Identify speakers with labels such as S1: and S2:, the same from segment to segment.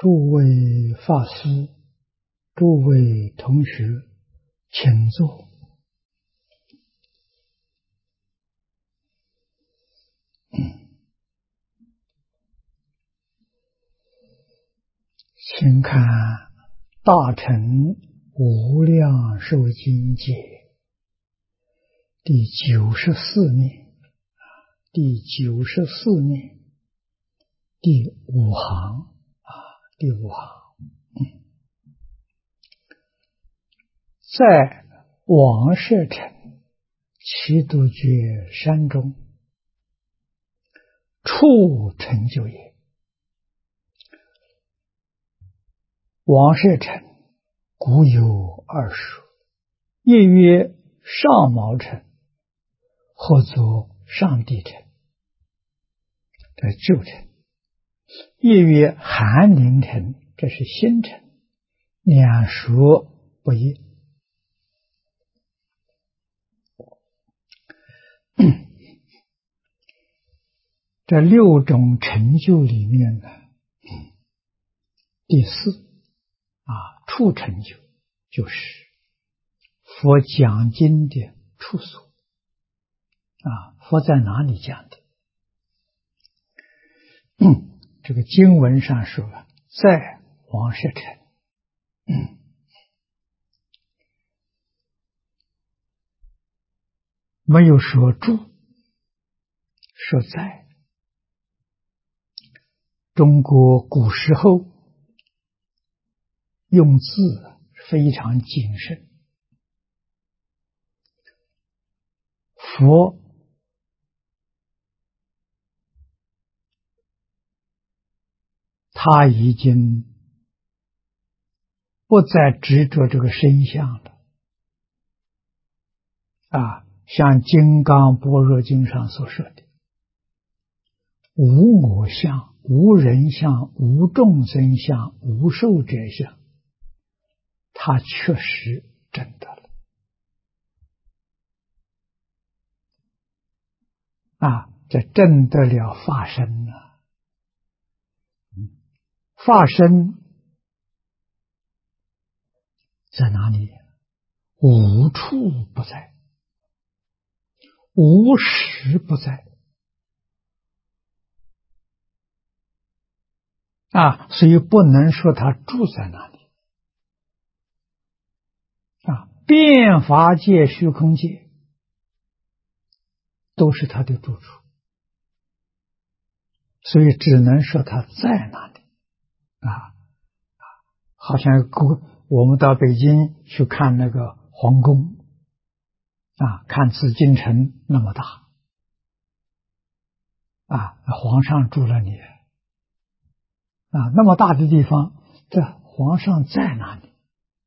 S1: 诸位法师、诸位同学，请坐。请看《大乘无量寿经解》第94面，第94面第五行第五行。在王舍城其独觉山中，处成就也。王舍城古有二属，一曰上毛城，或作上地城，这是旧城；一曰寒林城，这是新城，两属不一。这六种成就里面呢，第四处成就就是佛讲经的处所佛在哪里讲的？这个经文上说在王舍城，没有说住，说在。中国古时候用字非常谨慎，佛他已经不再执着这个身相了像《金刚般若经》上所说的，无我相、无人相、无众生相、无寿者相，他确实证得了这证得了法身了。法身在哪里？无处不在，无时不在所以不能说他住在哪里遍法界、虚空界都是他的住处，所以只能说他在哪里好像我们到北京去看那个皇宫看紫禁城那么大皇上住了你那么大的地方，这皇上在哪里？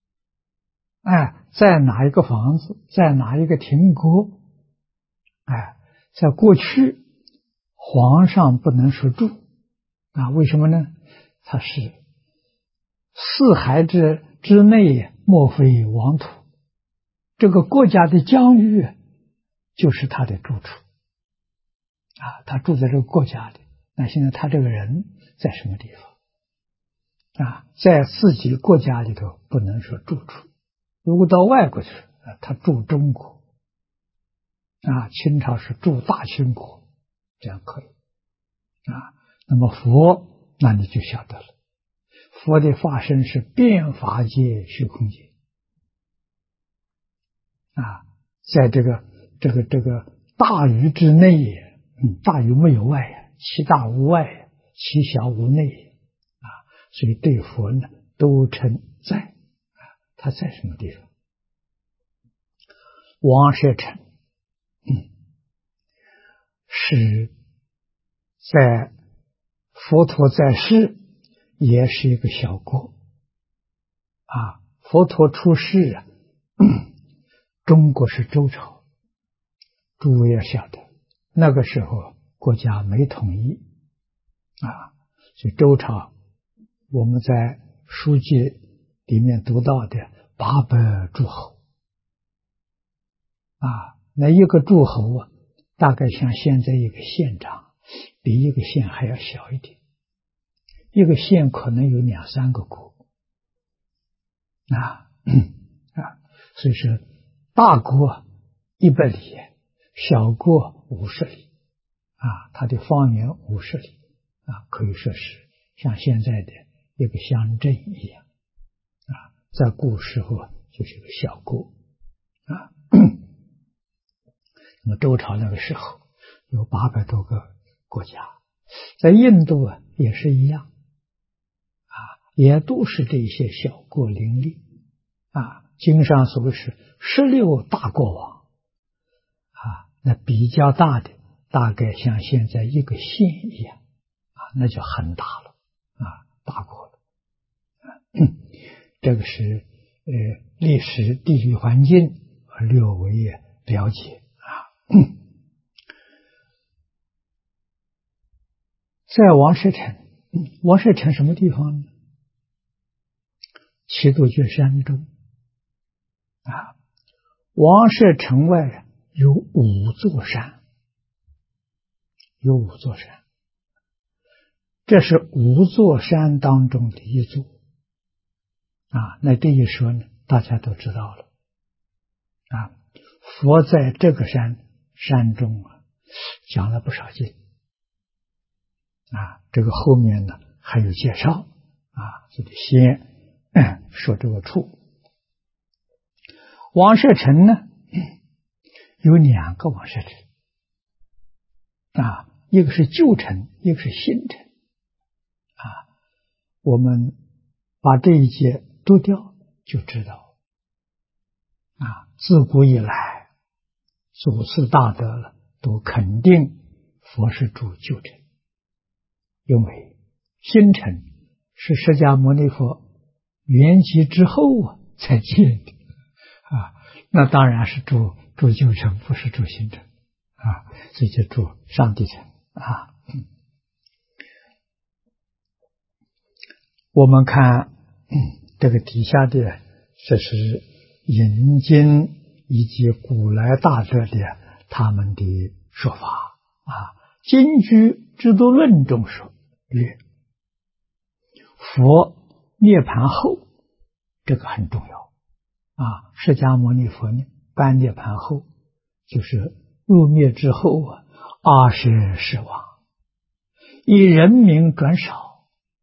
S1: 在哪一个房子，在哪一个亭阁？在过去皇上不能说住为什么呢？他是四海之内莫非王土，这个国家的疆域就是他的住处他住在这个国家里。那现在他这个人在什么地方在自己国家里头不能说住处，如果到外国去他住中国清朝是住大清国，这样可以那么佛那你就晓得了，佛的法身是遍法界、虚空界在这个大鱼之内大鱼没有外其大无外其小无内所以对佛呢都称在他在什么地方？王舍城是在佛陀在世也是一个小国佛陀出世中国是周朝，诸位要晓得那个时候国家没统一所以周朝我们在书籍里面读到的800诸侯那一个诸侯大概像现在一个县长，比一个县还要小一点。 一个县可能有2、3个国所以说大国100里，小国50里它的方圆50里可以说是像现在的一个乡镇一样在古时候就是一个小国那么周朝那个时候有800多个国家，在印度也是一样也都是这些小国林立经上所谓是16大国王那比较大的大概像现在一个县一样那就很大了大国了这个是历史地理环境略微了解在王舍城，王舍城什么地方呢？齐杜鹃山中王舍城外有5座山，这是5座山当中的一座那这一说呢，大家都知道了佛在这个山中讲了不少经这个后面呢还有介绍就得先说这个处。王舍城呢有2个王舍城一个是旧城，一个是新城我们把这一节读掉就知道自古以来祖师大德了都肯定佛是住旧城，因为新城是释迦牟尼佛圆寂之后才建的那当然是住旧城，不是住新城所以就住上地城我们看这个底下的这是引经以及古来大德的他们的说法金居制度论中说曰佛涅盘后，这个很重要释迦牟尼佛呢般涅盘后就是入灭之后阿舍世王以人民转少，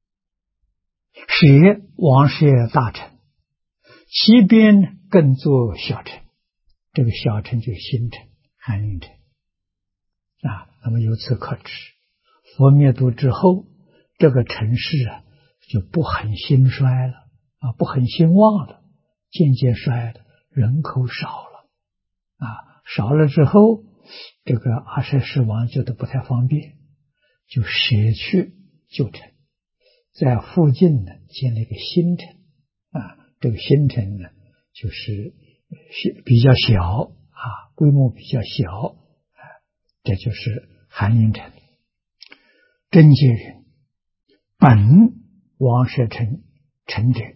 S1: 使王舍大城，其边更作小城，这个小城就是新城韩云城那么由此可知佛灭度之后，这个城市就不很兴衰了不很兴旺了，渐渐衰了，人口少了少了之后，这个阿舍世王觉得不太方便，就舍去旧城，在附近呢建了一个新城这个新城呢就是比较小规模比较小这就是韩云城。真解云本王舍城城者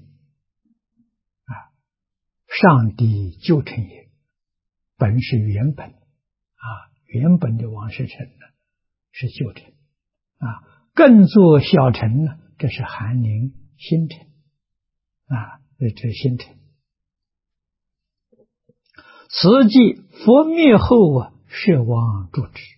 S1: 上帝旧城也，本是原本原本的王舍城呢是旧城更作小城呢，这是韩宁新城这新城。此即佛灭后舍王住之，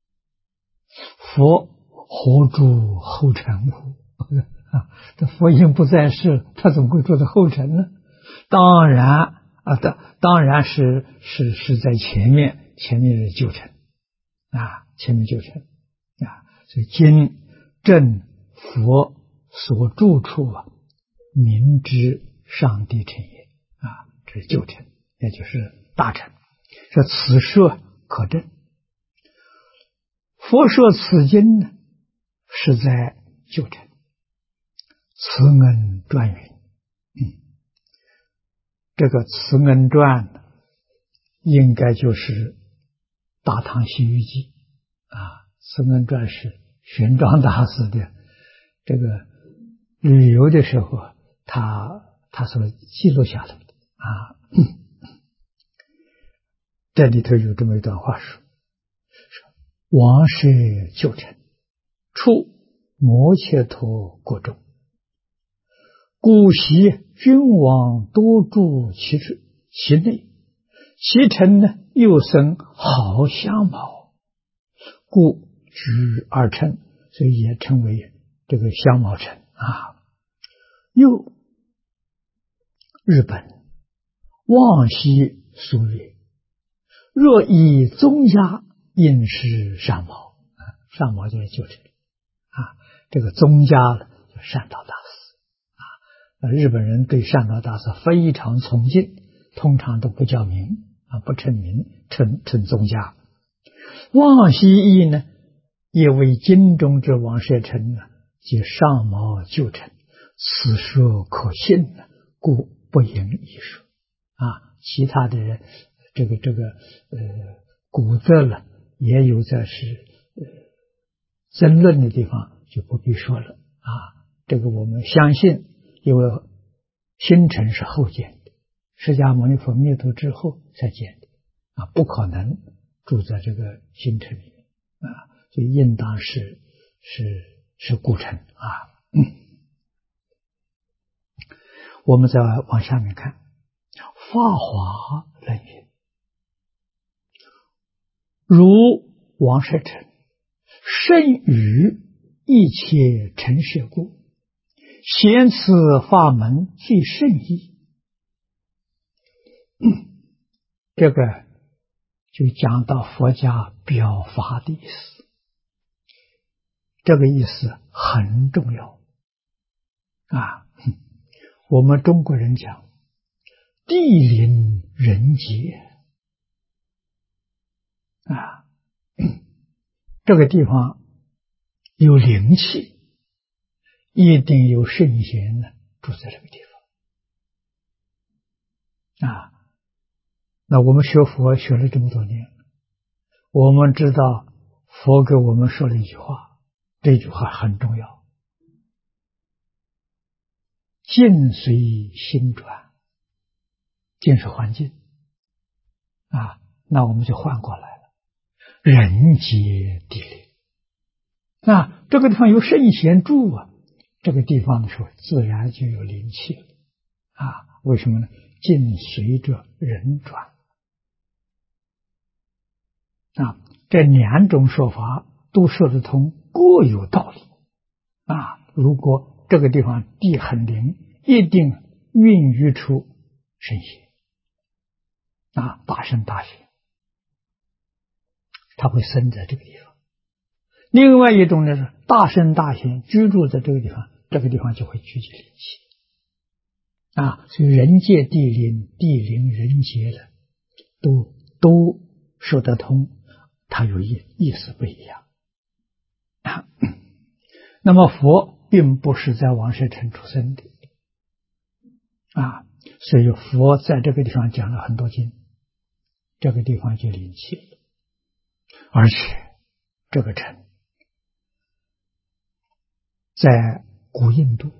S1: 佛何住后尘乎这佛因不在世，他怎么会住在后尘呢？当然当然是在前面的旧城前面旧城所以今正佛所住处明知上帝城也这是旧城，也就是大城。说此说可证，佛说此经呢是在旧城。慈恩传云这个慈恩传应该就是大唐西域记慈恩传是玄奘大师的这个旅游的时候他所记录下来的这里头有这么一段话说王舍旧城，处摩羯陀国中，故昔君王多住其内，其臣呢又生好相貌，故居而称，所以也称为这个相貌城啊。又日本望西书曰：若以宗家应是善毛，善毛就是旧臣啊。这个宗家呢，就善导大师啊。日本人对善导大师非常崇敬，通常都不叫名啊，不称名，称宗家。望西义呢，也为京中之王舍臣呢，即上毛旧臣，此说可信呢，故不应一说啊。其他的人，古则了也有在是争论的地方，就不必说了啊。这个我们相信，因为新城是后建的，释迦牟尼佛灭度之后才建的啊，不可能住在这个新城里面啊，所以应当是古城啊。我们再往下面看，法华论云：如王舍臣甚于一切陈设故，贤此法门最甚义。这个就讲到佛家表法的意思，这个意思很重要啊。我们中国人讲地灵人杰啊，这个地方有灵气，一定有圣贤呢住在这个地方啊。那我们学佛学了这么多年，我们知道佛给我们说了一句话，这句话很重要，境随心转，境是环境啊，那我们就换过来了，人杰地灵。那这个地方有圣贤住啊，这个地方的时候自然就有灵气了啊。为什么呢？境随着人转啊，这两种说法都说得通，各有道理啊。如果这个地方地很灵，一定孕育出圣贤啊，大圣大贤，他会生在这个地方。另外一种呢是大圣大贤居住在这个地方，这个地方就会聚集灵气啊。所以人界地灵，地灵人杰的都说得通，它有意思不一样啊。那么佛并不是在王舍城出生的啊，所以佛在这个地方讲了很多经，这个地方就灵气了。而且这个城在古印度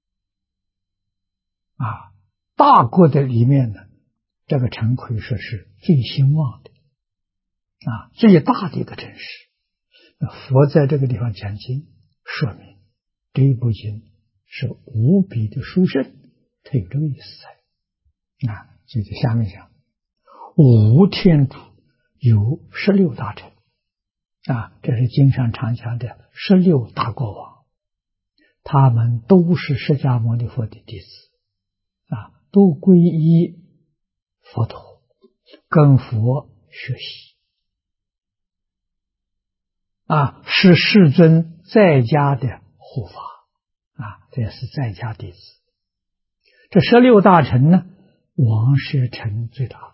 S1: 啊，大国的里面呢，这个城可以说是最兴旺的啊，最大的一个城市。那佛在这个地方讲经，说明这一部经是无比的殊胜，它有这个意思在啊。就在下面讲，无天主有16大臣啊，这是经上常讲的16大国王，他们都是释迦牟尼佛的弟子啊，都皈依佛陀，跟佛学习啊，是世尊在家的护法啊，这也是在家弟子。这16大臣呢，王舍城最大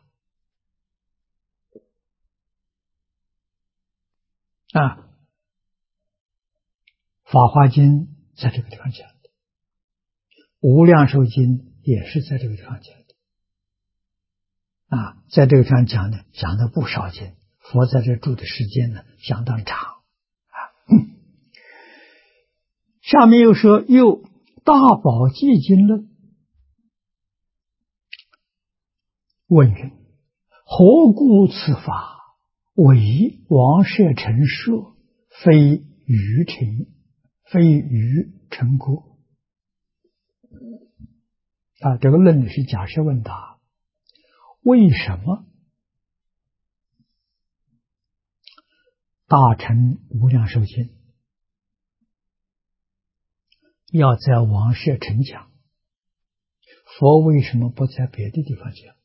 S1: 啊，法华经在这个地方讲的，无量寿经也是在这个地方讲的啊，在这个地方讲的不少经，佛在这住的时间呢相当长啊。下面又说，又大宝积经论问云：何故此法为王舍城说，非愚臣非鱼成国。这个论是假设问答，为什么大乘无量寿经要在王舍城讲？佛为什么不在别的地方讲？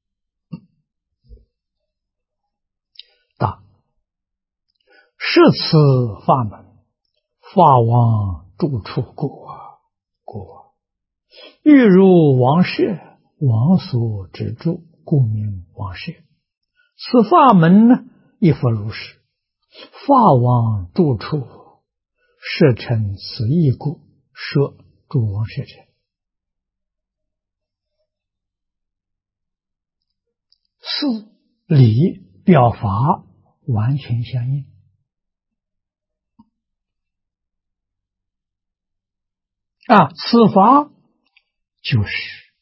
S1: 答：是此法门，法王住处故。欲如王舍，王所之住，故名王舍。此法门呢，亦复如是。法王住处，舍成此义故，舍住王舍城。四理表法完全相应。此法就是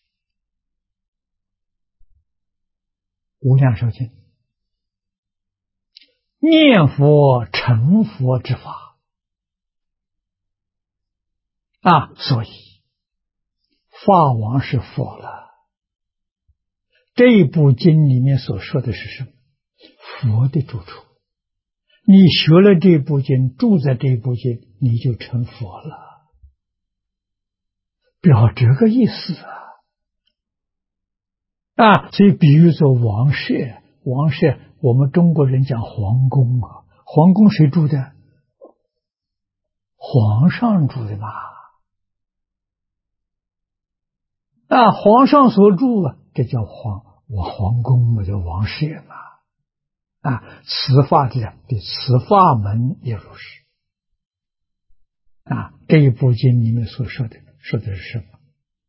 S1: 无量寿经，念佛成佛之法。所以法王是佛了。这一部经里面所说的是什么？佛的住处。你学了这部经，住在这部经，你就成佛了，表这个意思所以比喻说王舍，我们中国人讲皇宫皇宫谁住的？皇上住的嘛。皇上所住这叫皇宫，叫王舍嘛。此法此法门也如是。这一部经里面所说的是什么？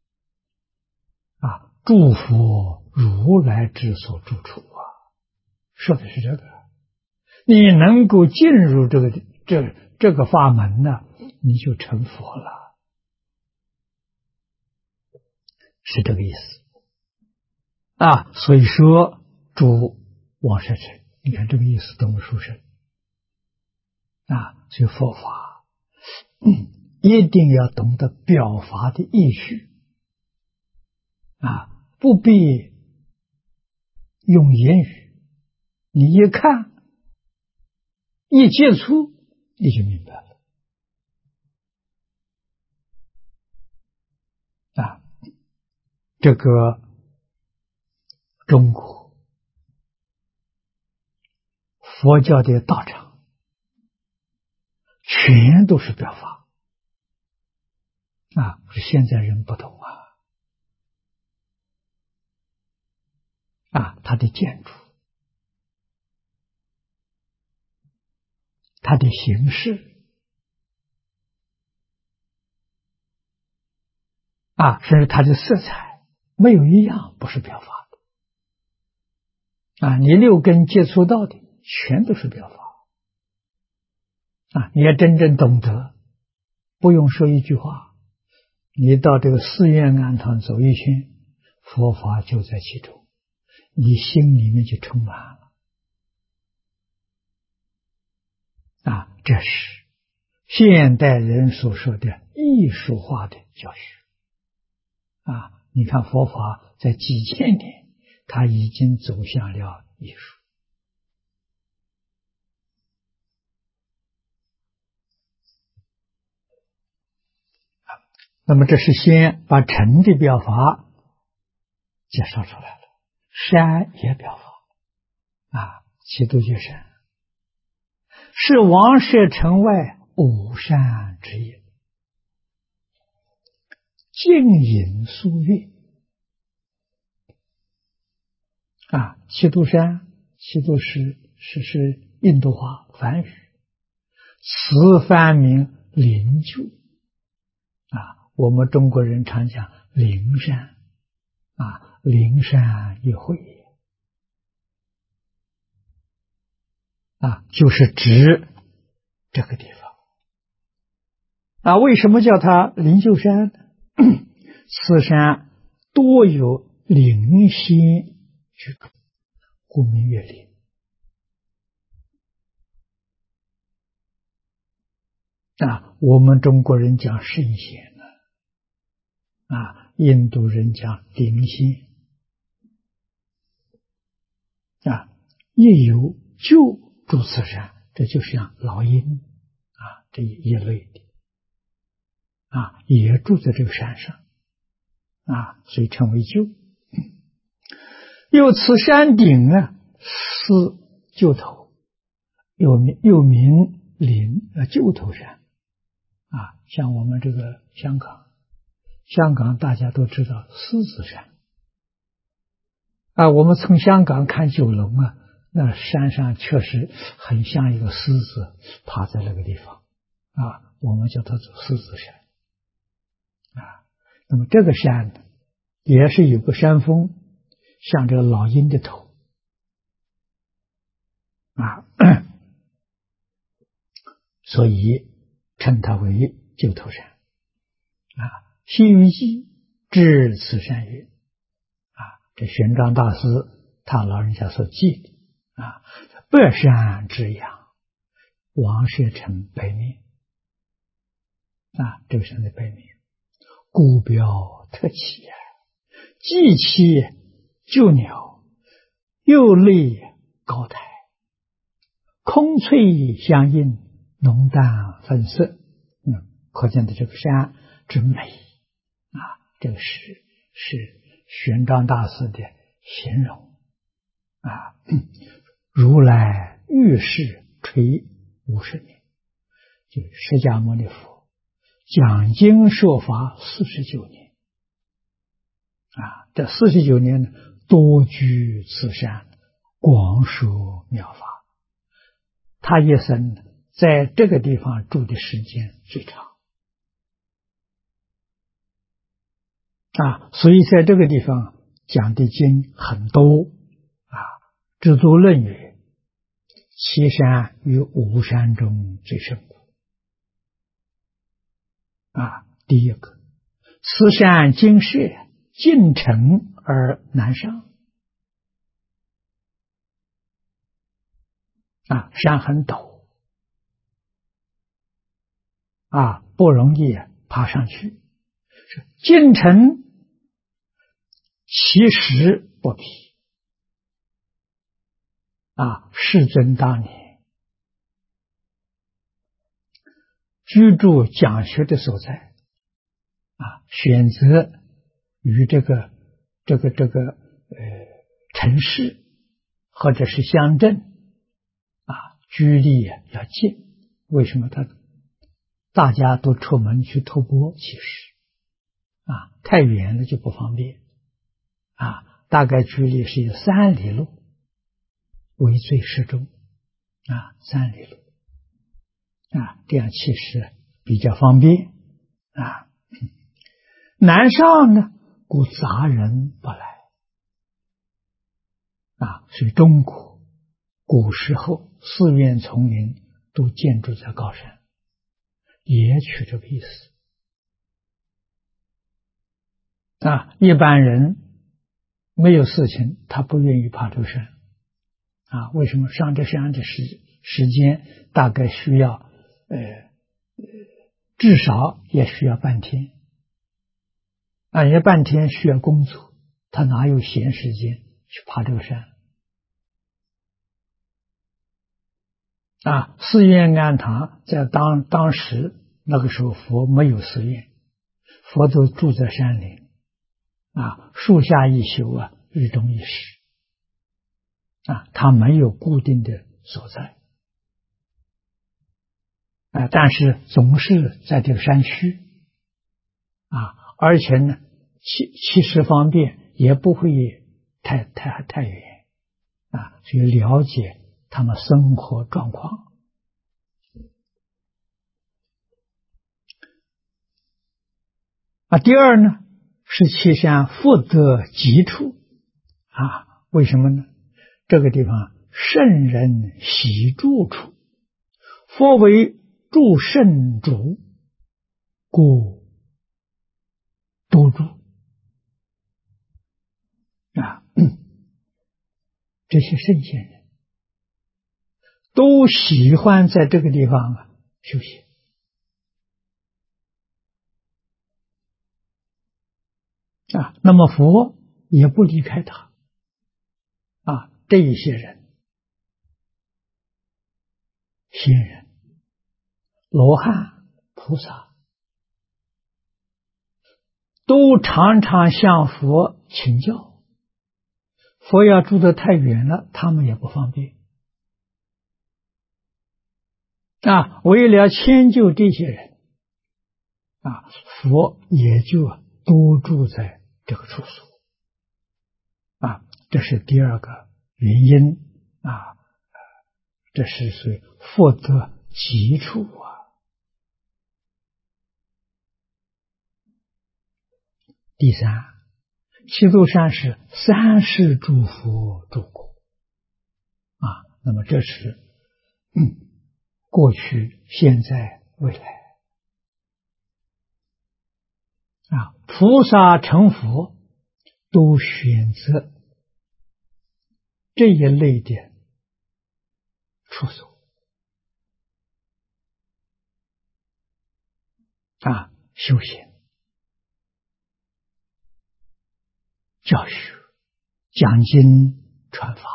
S1: 诸佛如来之所住处说的是这个。你能够进入这个法门呢，你就成佛了，是这个意思所以说住王舍城，你看这个意思多么殊胜所以佛法一定要懂得表法的意趣不必用言语，你一看一接触你就明白了这个中国佛教的道场全都是表法现在人不懂它的建筑，它的形式甚至它的色彩，没有一样不是表法的你六根接触到的全都是表法你要真正懂得，不用说一句话，你到这个寺院庵堂走一圈，佛法就在其中，你心里面就充满了这是现代人所说的艺术化的教学你看佛法在几千年，它已经走向了艺术那么这是先把尘的表法介绍出来了，山也表法七度觉山是王舍城外五山之一，静隐疏月七度山，七度是印度话梵语，此梵名灵鹫我们中国人常讲灵山灵山一会就是指这个地方为什么叫它灵鹫山呢？此山多有灵仙居住，故名月灵我们中国人讲圣贤印度人讲灵仙亦有救住此山，这就像老鹰这一类的也住在这个山上所以称为救。又此山顶是旧头，又名旧头山像我们这个香港大家都知道狮子山我们从香港看九龙那山上确实很像一个狮子趴在那个地方我们叫它做狮子山那么这个山呢也是有个山峰像这个老鹰的头所以称它为旧头山西域记至此山曰这玄奘大师他老人家所记的北山之阳，王舍城北面这个山的北面，孤标特起既栖旧鸟，又立高台，空翠相映，浓淡分色可见的这个山之美这个是玄奘大师的形容如来遇世垂50年，就释迦牟尼佛讲经说法49年这49年呢，多居此山，广说妙法。他一生在这个地方住的时间最长所以在这个地方讲的经很多知足论语其山于五山中最胜苦第一个，此山精舍，近城而难上山很陡不容易爬上去，近城其实不比世尊当年居住讲学的所在选择与这个城市或者是乡镇居离要近。为什么大家都出门去托钵？其实太远了就不方便大概距离是有3里路为最适中3里路这样其实比较方便南上呢，故杂人不来所以中国古时候寺院丛林都建筑在高山，也取这个意思一般人没有事情他不愿意爬这个山为什么？上这山的时间大概需要至少也需要半天也半天需要工作，他哪有闲时间去爬这个山寺院庵堂在当时那个时候佛没有寺院，佛都住在山林树下一宿日中一时他没有固定的所在但是总是在这个山区而且呢其实方便，也不会太远所以了解他们生活状况第二呢，是其山福德极处为什么呢？这个地方圣人喜住处，佛为住圣主，故多住这些圣贤人都喜欢在这个地方休息那么佛也不离开他这一些人，仙人、罗汉、菩萨，都常常向佛请教。佛要住得太远了，他们也不方便为了迁就这些人佛也就多住在这个处所这是第二个原因这是属于福德极处第三，七座山是三世诸佛住过那么这是过去、现在、未来菩萨成佛都选择这一类的处所修行、教学、讲经、传法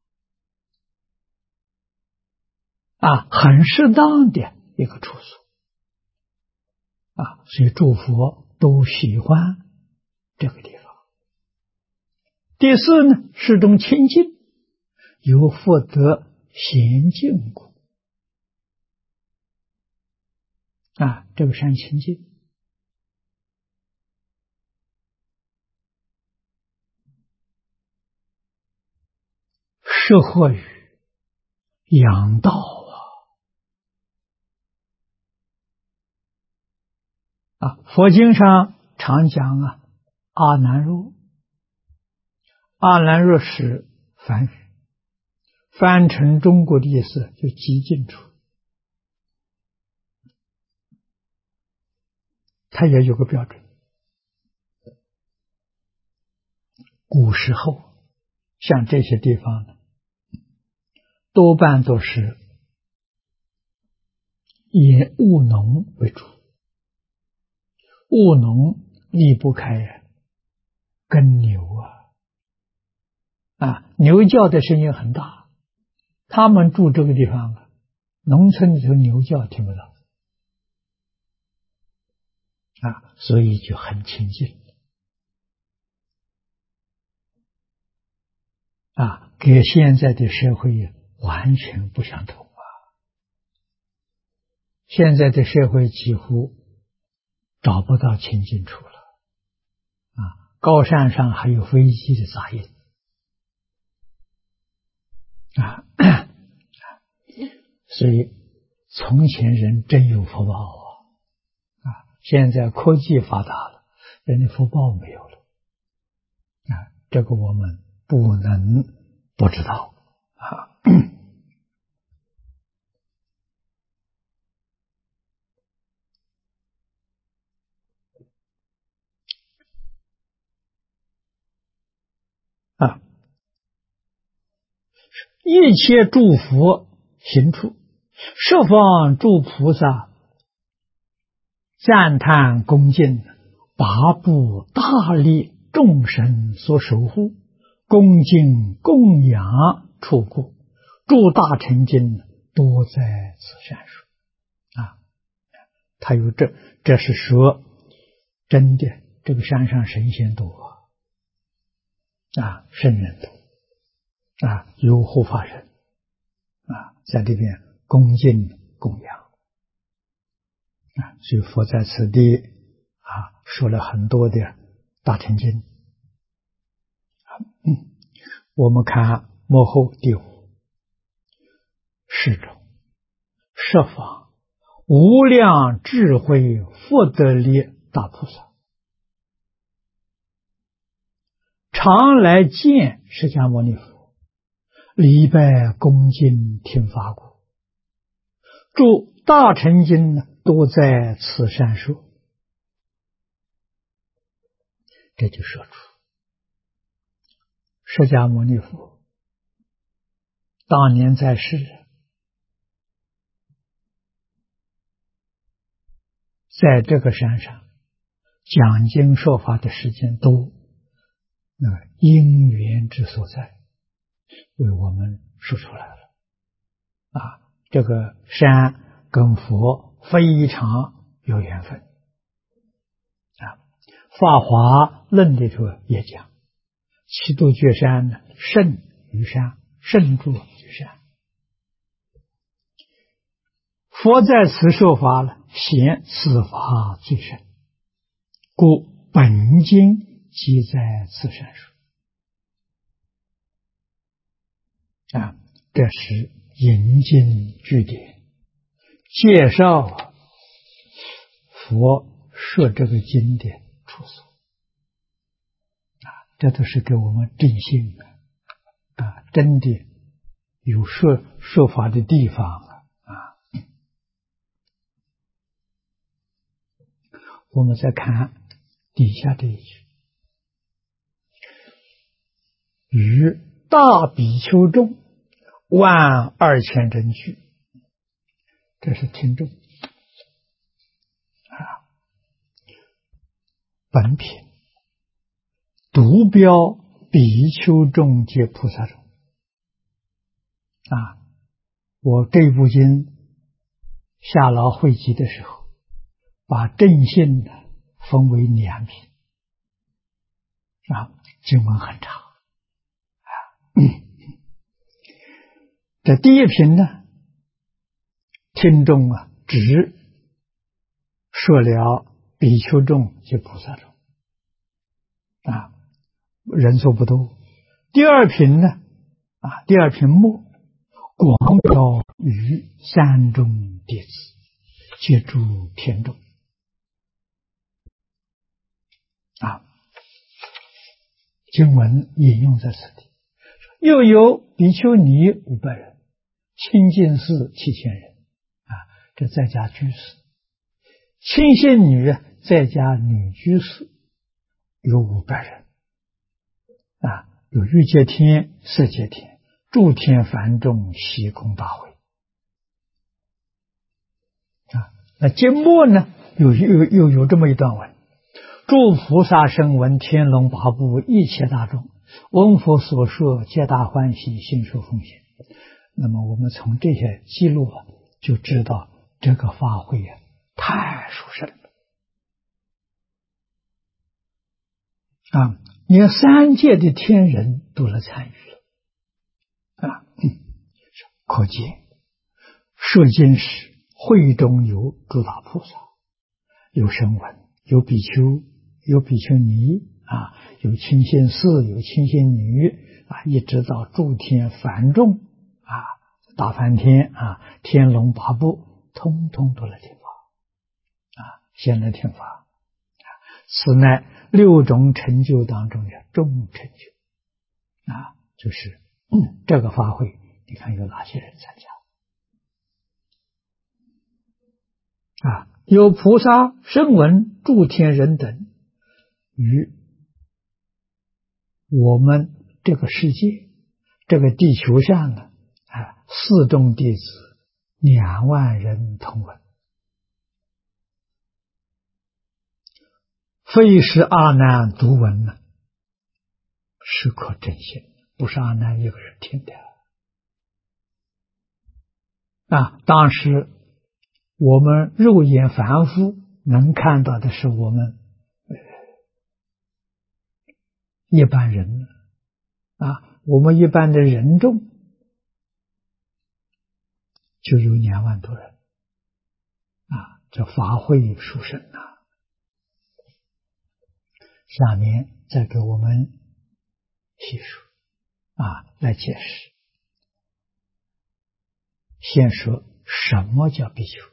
S1: 很适当的一个处所所以诸佛都喜欢这个地方。第四呢，是种清净，有福德娴静故这个山清净，适合于养道佛经上常讲阿难若，阿难若是梵语，翻成中国的意思就极静处，它也有个标准。古时候像这些地方呢，多半都是以务农为主，务农离不开耕牛牛叫的声音很大，他们住这个地方农村里头牛叫听不到所以就很清净跟现在的社会完全不相同现在的社会几乎找不到清净处了高山上还有飞机的杂音所以从前人真有福报现在科技发达了，人的福报没有了这个我们不能不知道一切诸佛行处，十方诸菩萨赞叹恭敬，八部大力众生所守护，恭敬供养处故，诸大成经多在此山树他有这是说真的，这个山上神仙多圣人多有护法人在这边恭敬供养所以佛在此地说了很多的大乘经我们看幕后第五，是中十方无量智慧福德力大菩萨，常来见释迦牟尼佛，礼拜恭敬听法故，诸大乘经都在此山说。这就说出释迦牟尼佛当年在世，在这个山上讲经说法的时间多，因缘之所在，为我们说出来了。这个山跟佛非常有缘分。法华论里头也讲，七度绝山呢，胜于山，胜住于山。佛在此说法了，显此法最胜，故本经即在此山说。这是引经据典，介绍佛说这个经典出所。这都是给我们定性的真的有说法的地方我们再看底下这一句，与大比丘众12000人聚，这是听众本品独标比丘众皆菩萨众我这部经下劳汇集的时候，把正信呢分为2品经文很长这第一品呢，听众只说了比丘众及菩萨众人数不多。第二品呢第二品末广表于三众弟子，皆诸天众经文引用在此地。又有比丘尼500人，清净寺7000人这在家居士。清信女在家女居士有500人有欲界天、色界天、诸天梵众、虚空大会那经末呢又有这么一段文：诸菩萨声闻、天龙八部一切大众，闻佛所说，皆大欢喜，信受奉行。那么我们从这些记录就知道这个法会太殊胜了连3界的天人都来参与了可见摄经时会中有诸大菩萨，有声闻，有比丘，有比丘尼有清信寺，有清信女一直到诸天梵众大梵天天龙八部，通通都来听法先来听法此乃6种成就当中的中成就就是这个法会，你看有哪些人参加有菩萨、声闻、诸天人等，与我们这个世界这个地球上的4众弟子2万人同闻，非是阿难独闻是可真信，不是阿难一个人听的当时我们肉眼凡夫能看到的是我们一般人我们一般的人众就有2万多人这法会殊胜下面再给我们细说来解释。先说什么叫比丘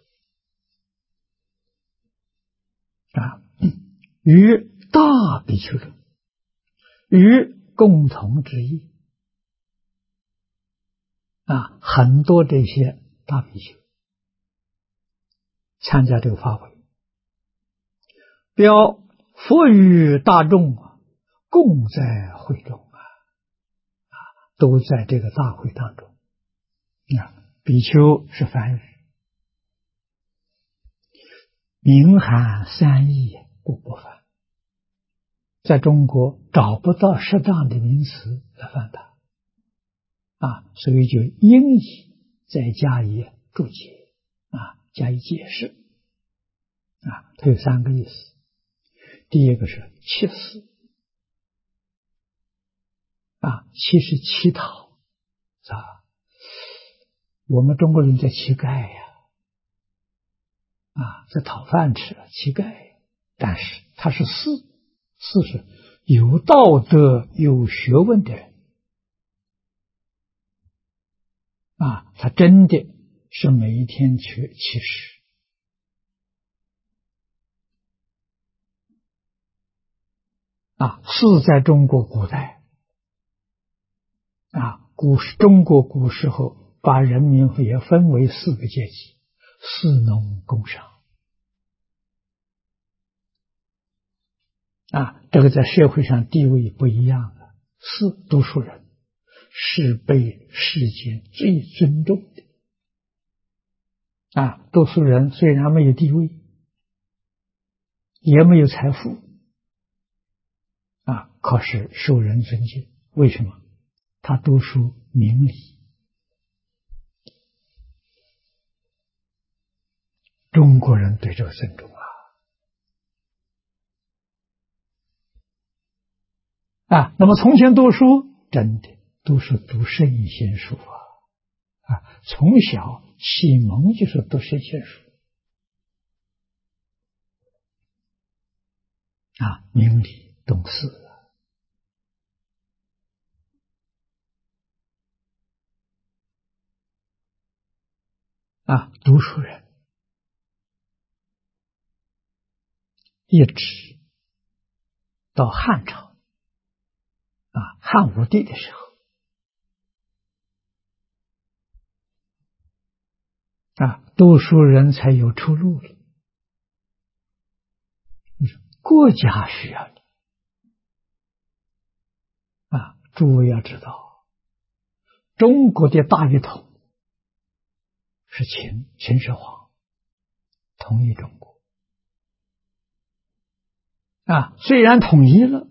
S1: 与大比丘众，与共同之意很多这些大比丘参加这个法会，表佛与大众共在会中都在这个大会当中比丘是梵语，名含3义故不凡在中国找不到适当的名词来翻它，所以就应以再加以注解，加以解释，它有3个意思。第一个是乞死，乞是乞讨，是吧？我们中国人叫乞丐呀，在讨饭吃，乞丐。但是他是士是有道德、有学问的人，他真的是每一天去乞食。士在中国古代，中国古时候把人民也分为4个阶级：士、农、工、商。这个在社会上地位不一样的。士读书人是被世间最尊重的。读书人虽然没有地位，也没有财富，可是受人尊敬。为什么？他读书明理，中国人对这个尊重那么从前读书，真的都是读圣贤书从小启蒙就是读圣贤书明理懂事读书人一直到汉朝汉武帝的时候读书人才有出路了。国家需要你诸位要知道，中国的大一统是秦始皇统一中国虽然统一了，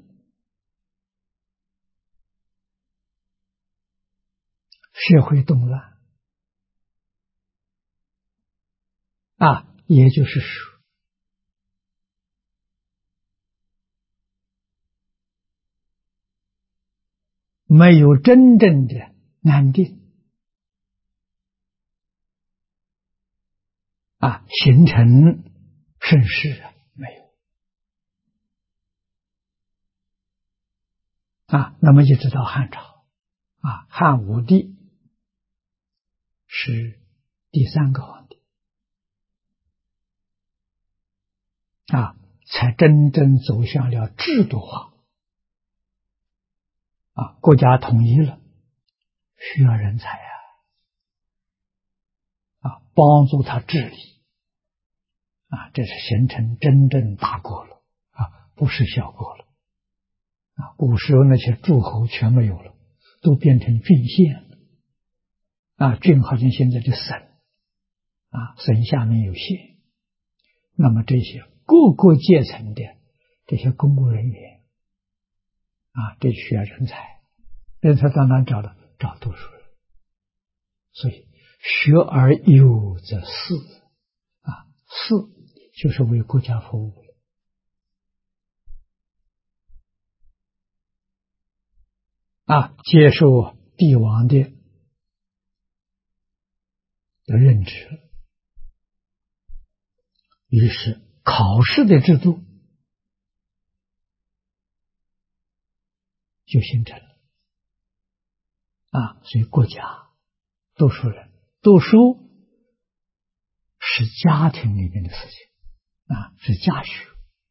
S1: 社会动乱也就是说没有真正的安定形成盛世没有那么就知道汉朝汉武帝是第3个皇帝才真正走向了制度化国家统一了，需要人才帮助他治理这是形成真正大国了不是小国了古时候那些诸侯全没有了，都变成郡县了郡好像现在的省省下面有县。那么这些各个阶层的这些公务人员这需要人才，人才到哪找了？找读书人。所以学而优则仕仕就是为国家服务接受帝王的任职，于是考试的制度就形成了所以国家读书人读书是家庭里面的事情是家学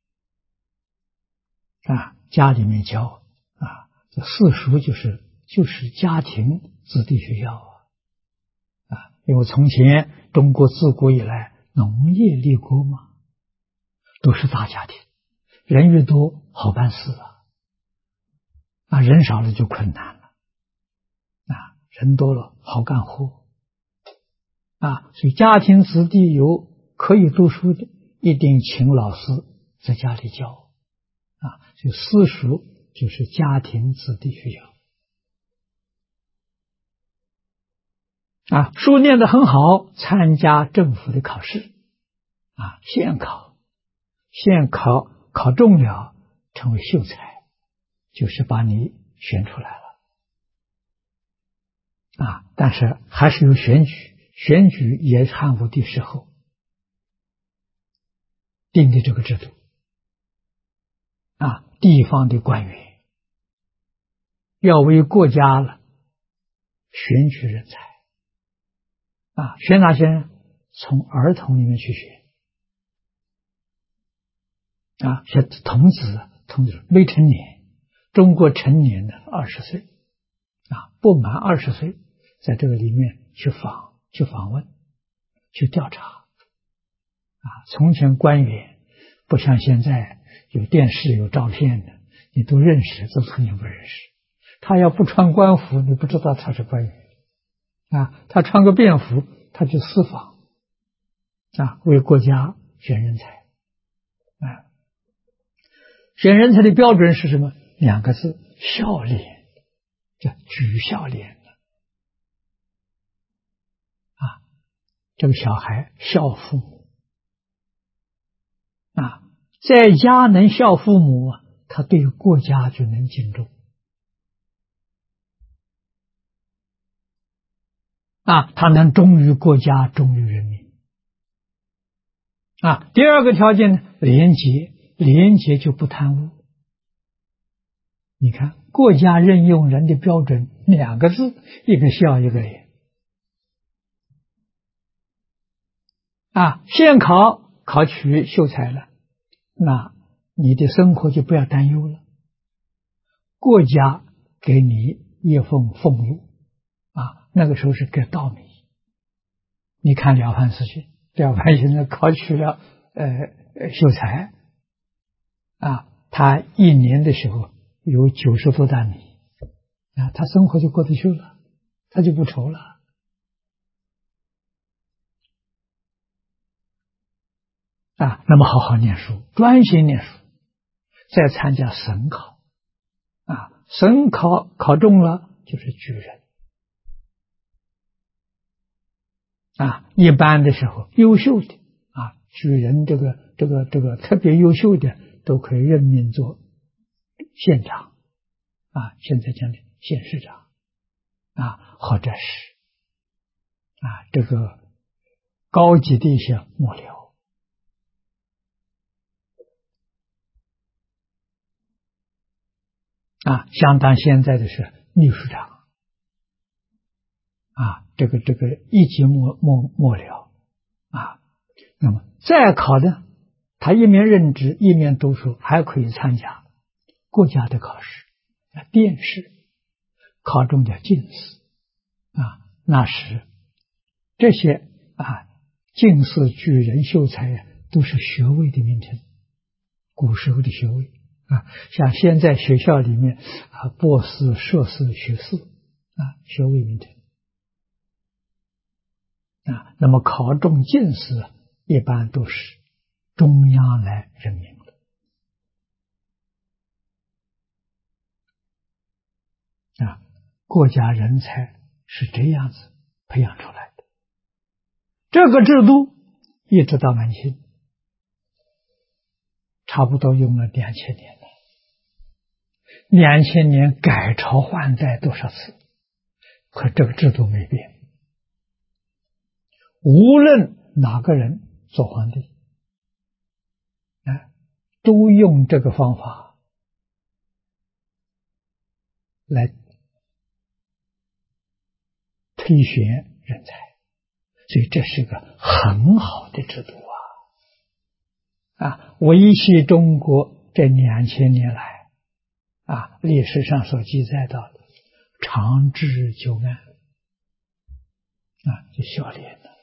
S1: 家里面教这私塾就是家庭子弟学校因为从前中国自古以来农业立国嘛，都是大家庭，人越多好办事人少了就困难了人多了好干活所以家庭子弟有可以读书的，一定请老师在家里教就私塾就是家庭子弟学校。书念得很好，参加政府的考试，县考考中了，成为秀才，就是把你选出来了。但是还是有选举，选举也是汉武帝时候定的这个制度。地方的官员要为国家了选举人才。选哪些人？从儿童里面去选。选童子未成年，中国成年的20岁，不满20岁，在这个里面去访问，去调查。从前官员不像现在有电视有照片的，你都认识，都从前不认识。他要不穿官服，你不知道他是官员。他穿个便服，他去私访，为国家选人才。选人才的标准是什么？2个字：孝廉，叫举孝廉。这个小孩孝父母，在家能孝父母，他对国家就能敬重。他能忠于国家，忠于人民。第二个条件呢，廉洁就不贪污。你看国家任用人的标准2个字，一个孝，一个廉。县考取秀才了，那你的生活就不要担忧了，国家给你一份俸禄。那个时候是给稻米。你看了凡四训，了凡现在考取了秀才，他1年的时候有90多担米，他生活就过得去了，他就不愁了。那么好好念书，专心念书，再参加省考。省考中了就是举人。一般的时候优秀的举人这个特别优秀的都可以任命做县长，现在讲的县市长，或者是这个高级的一些幕僚。相当现在的是秘书长。这个一级幕僚。那么再考呢，他一面任职一面读书，还可以参加国家的考试，殿试，考中叫进士。那时这些进士、举人、秀才都是学位的名称，古时候的学位。像现在学校里面博士、硕士、学士学位名称。那么考中进士一般都是中央来任命的。国家人才是这样子培养出来的。这个制度一直到满清，差不多用了2000年了。2000年改朝换代多少次，可这个制度没变。无论哪个人做皇帝，都用这个方法来推选人才，所以这是一个很好的制度维系中国这2000年来历史上所记载到的长治久安就孝廉的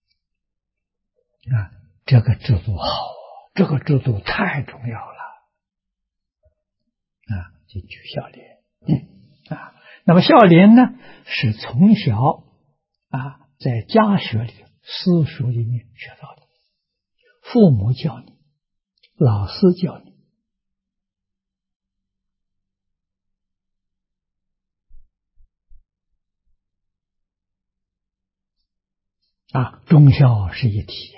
S1: 这个制度好，这个制度太重要了就举孝廉那么孝廉呢，是从小在家学里、私塾里面学到的，父母教你，老师教你忠孝是一体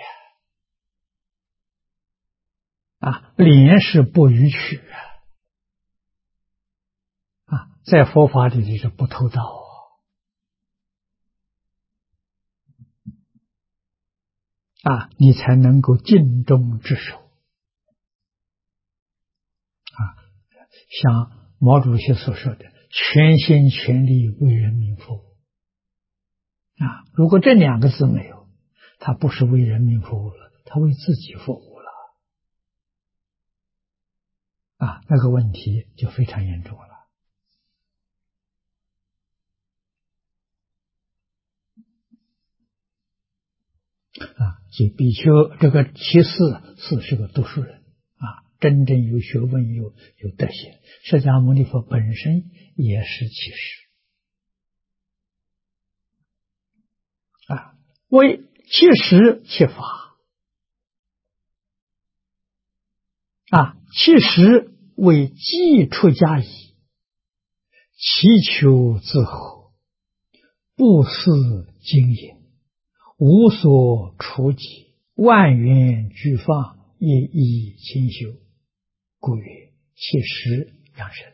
S1: 廉是不逾矩在佛法里就是不偷盗你才能够尽忠职守像毛主席所说的，全心全力为人民服务如果这两个字没有，他不是为人民服务了，他为自己服务了那个问题就非常严重了所以比丘这个其四是个读书人真正有学问有德行。释迦牟尼佛本身也是其实为其实其法其实为基出家矣，祈求自候，不思经营，无所除己，万缘俱放，业亦清修，故曰其实养生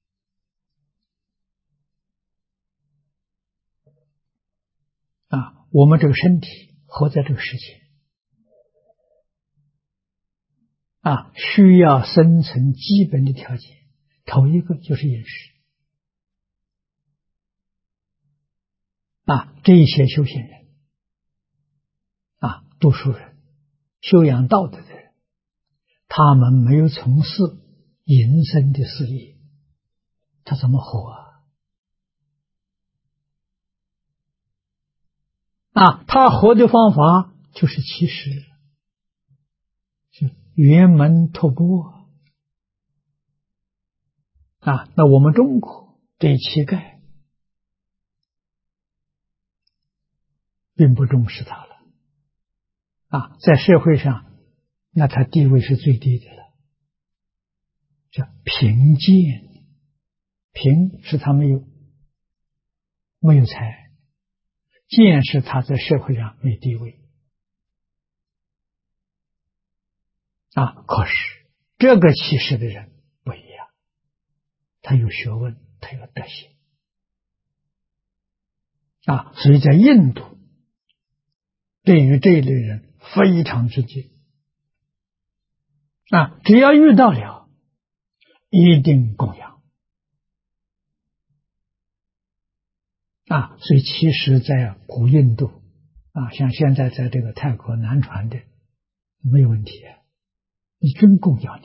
S1: 我们这个身体活在这个世界需要生存基本的条件，头一个就是饮食这些修行人读书人修养道德的人，他们没有从事营生的事业，他怎么活他活的方法就是其实圆门托钵那我们中国对乞丐并不重视他了在社会上那他地位是最低的了，叫贫贱，贫是他没有财，贱是他在社会上没地位可是这个其实的人不一样，他有学问，他有德行所以在印度对于这一类人非常之敬只要遇到了一定供养所以其实在古印度像现在在这个泰国南传的没有问题你真供养你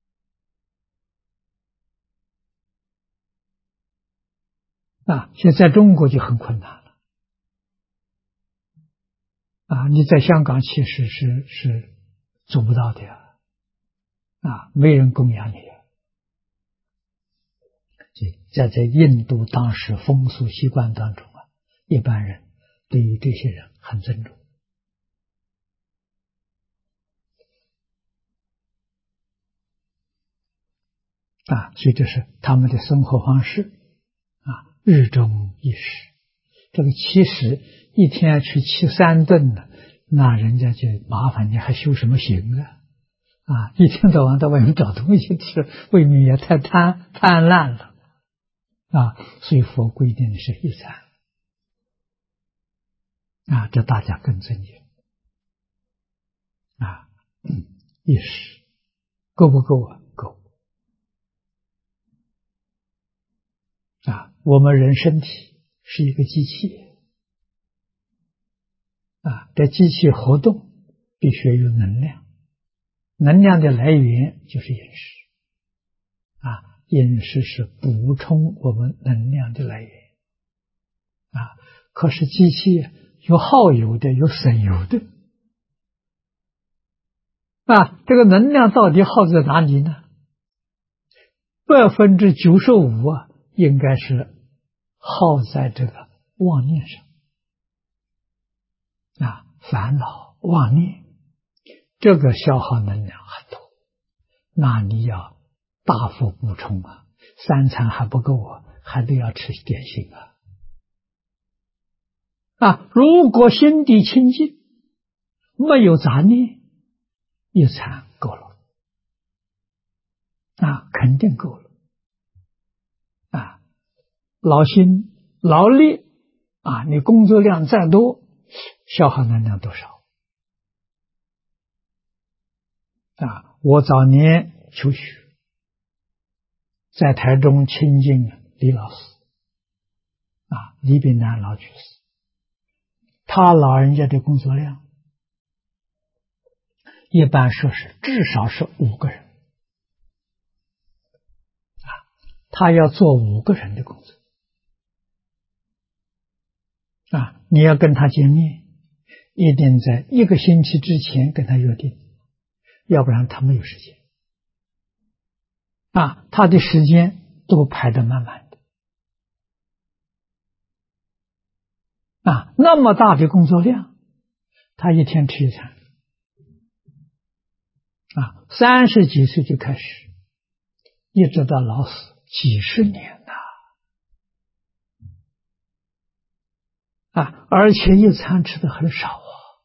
S1: 现在中国就很困难了你在香港其实是做不到的没人供养你在印度当时风俗习惯当中一般人对于这些人很尊重所以这是他们的生活方式日中一食，这个其实一天去吃3顿呢，那人家就麻烦，你还修什么行一天到晚到外面找东西吃，未免也太贪婪了所以佛规定的是一餐这大家更尊敬一食够不够够我们人身体是一个机器这机器活动必须有能量，能量的来源就是饮食饮食是补充我们能量的来源可是机器有耗油的，有省油的这个能量到底耗在哪里呢？95%应该是耗在这个妄念上烦恼妄念这个消耗能量很多，那你要大幅补充3餐还不够还得要吃点心如果心地清净，没有杂念，一餐够了，肯定够了。劳心劳力你工作量再多，消耗能量多少？我早年求学，在台中亲近李老师，李炳南老居士，他老人家的工作量，一般说是至少是5个人，他要做5个人的工作。你要跟他见面，一定在1个星期之前跟他约定，要不然他没有时间。他的时间都排得满满的。那么大的工作量，他一天吃一餐。30几岁就开始，一直到老死几十年而且一餐吃的很少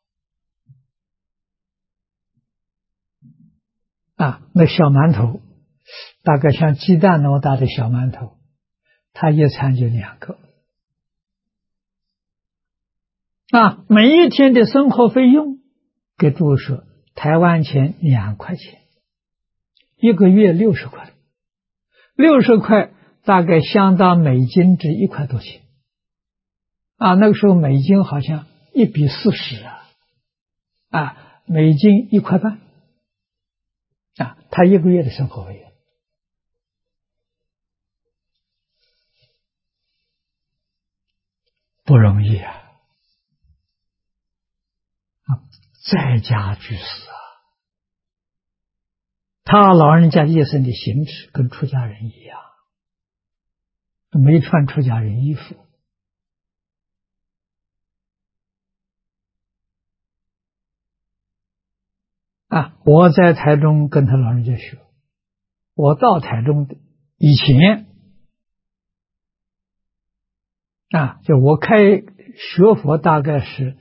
S1: 那小馒头，大概像鸡蛋那么大的小馒头，他一餐就2个。每一天的生活费用，给诸位说，台湾钱2块钱，1个月60块，60块大概相当美金值1块多钱。那个时候美金好像1比40美金1块半他1个月的生活费用不容易在家居士他老人家一生的行持跟出家人一样，没穿出家人衣服。我在台中跟他老人家学，我到台中的以前就我开学佛大概是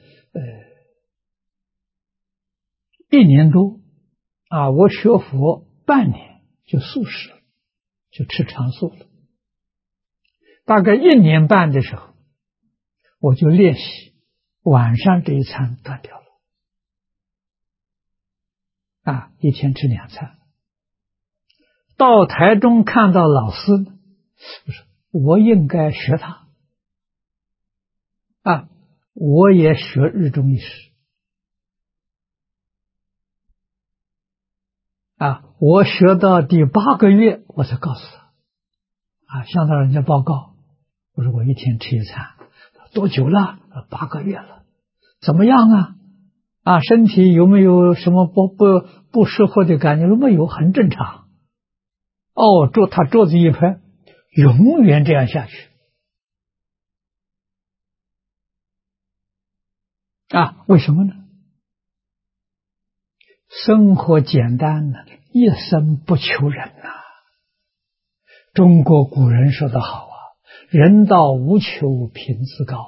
S1: 1年多我学佛半年就素食了，就吃长素了。大概1年半的时候，我就练习晚上这一餐断掉了一天吃2餐。到台中看到老师，我应该学他我也学日中一时我学到第8个月，我才告诉他向他人家报告，我说我一天吃一餐，多久了？8个月了，怎么样身体有没有什么不适合的感觉？没有，很正常。他桌子一拍，永远这样下去为什么呢？生活简单一生不求人中国古人说得好人道无求品自高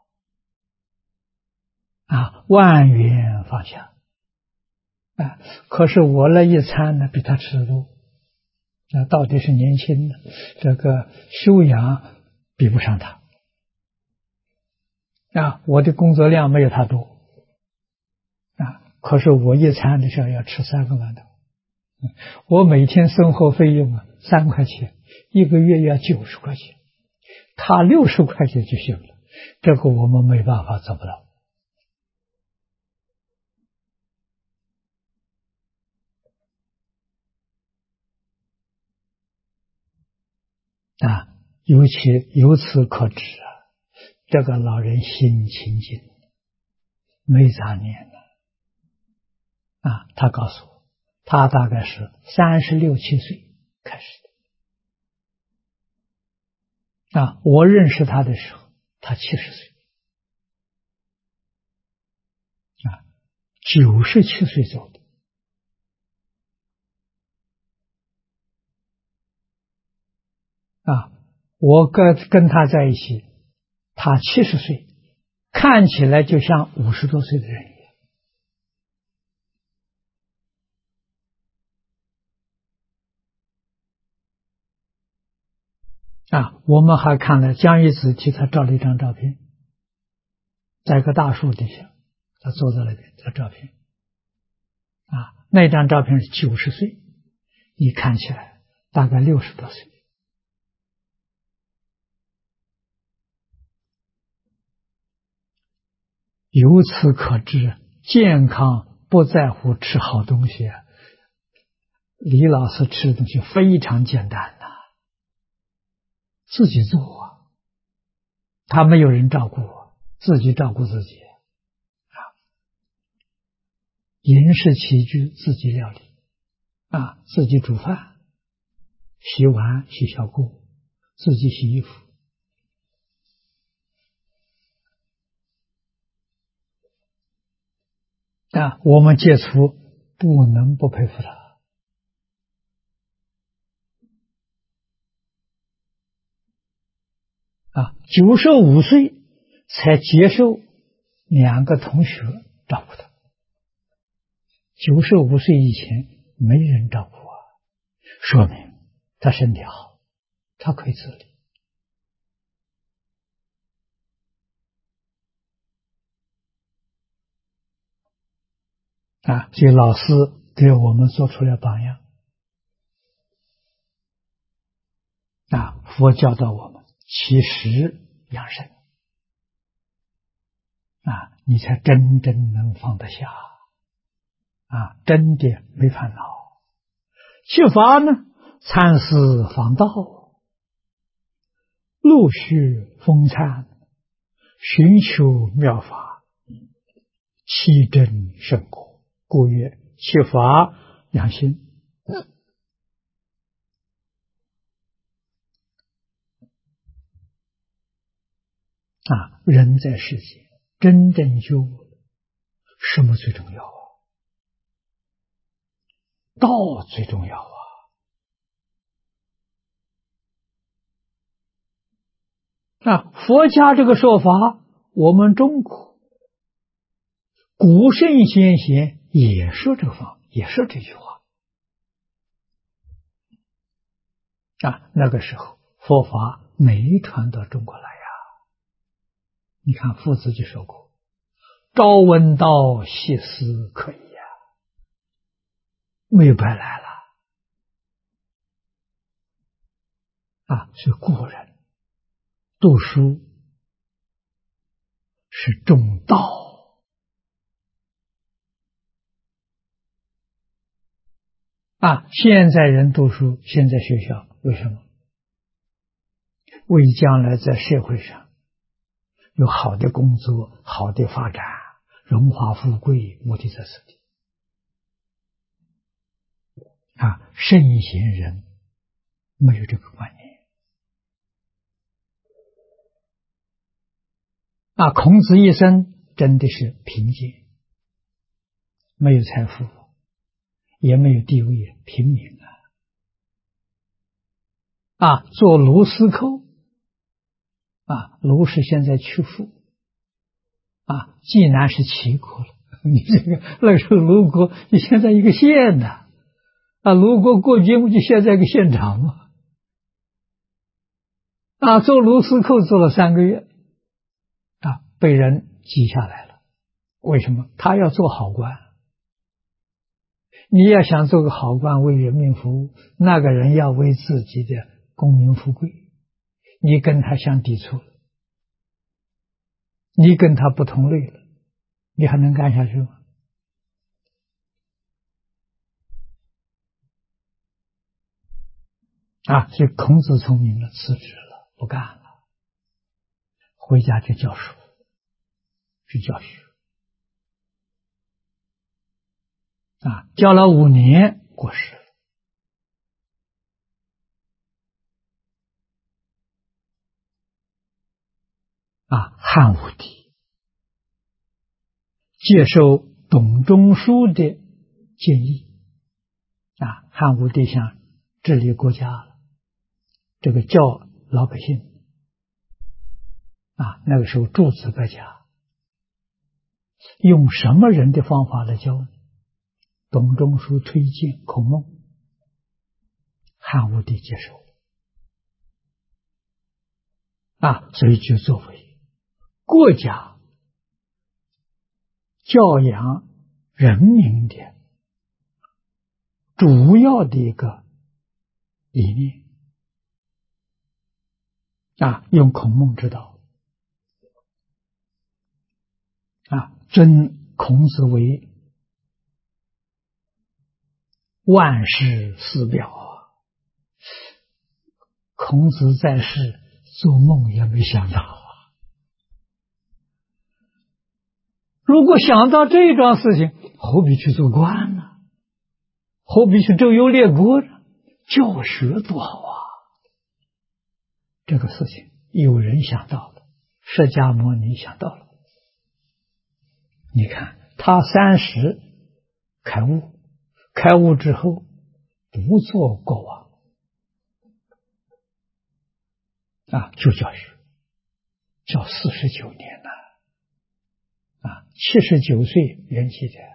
S1: 万缘放下可是我那一餐呢，比他吃得多到底是年轻的，这个修养比不上他我的工作量没有他多可是我一餐的时候要吃3个馒头，我每天生活费用3块钱，1个月要90块钱，他60块钱就行了，这个我们没办法做不到尤其由此可知这个老人心清净，没杂念他告诉我，他大概是36、7岁开始的我认识他的时候，他70岁97岁走的我跟他在一起，他70岁， 看起来就像50多岁的人一样。我们还看了江一子替他照了一张照片，在一个大树底下，他坐在那边，这照片。那张照片是90岁，你看起来大概60多岁。由此可知，健康不在乎吃好东西。李老师吃的东西非常简单自己做他没有人照顾自己照顾自己饮食起居自己料理自己煮饭、洗碗、洗小锅，自己洗衣服我们戒除不能不佩服他95岁才接受2个同学照顾他，95岁以前没人照顾说明他身体好，他可以自理所以老师给我们做出了榜样佛教导我们其实养生你才真正能放得下真的没烦恼。七法呢，参思访道，陆续风参，寻求妙法，其真甚果，故曰七法养心。人在世间真正修什么最重要道最重要佛家这个说法，我们中国古圣先贤也说这个话，也说这句话那个时候佛法没传到中国来你看父子就说过，朝闻道，夕思可以没有白来了所以古人读书是重道现在人读书，现在学校为什么？为将来在社会上有好的工作、好的发展、荣华富贵，目的在此地圣贤人没有这个观念孔子一生真的是贫贱，没有财富，也没有地位，平民做卢司寇卢是现在曲阜济南是齐国了，你这个那个时候卢国你现在一个县卢国过节不就现在一个县长吗做卢司寇做了3个月被人挤下来了。为什么？他要做好官，你要想做个好官为人民服务，那个人要为自己的功名富贵，你跟他相抵触了，你跟他不同类了，你还能干下去吗？所以孔子聪明了，辞职了，不干了，回家去教书，去教学教了5年过世了汉武帝接受董仲舒的建议汉武帝想治理国家了，这个教老百姓那个时候诸子百家用什么人的方法来教你？董仲舒推荐孔孟，汉武帝接受所以就作为国家教养人民的主要的一个理念用孔孟之道尊孔子为万世师表孔子在世做梦也没想到如果想到这桩事情，何必去做官呢？何必去周游列国呢？教学多好这个事情有人想到了，释迦牟尼想到了。你看他30开悟，开悟之后不做国王就教学，教49年了79岁圆寂的。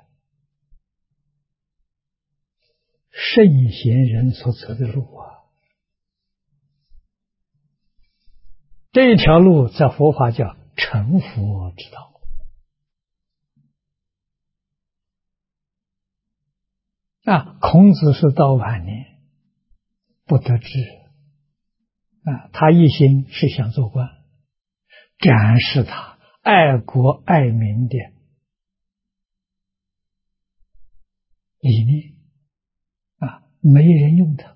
S1: 圣贤人所走的路这条路在佛法叫成佛之道孔子是到晚年不得志他一心是想做官，展示他爱国爱民的理念没人用他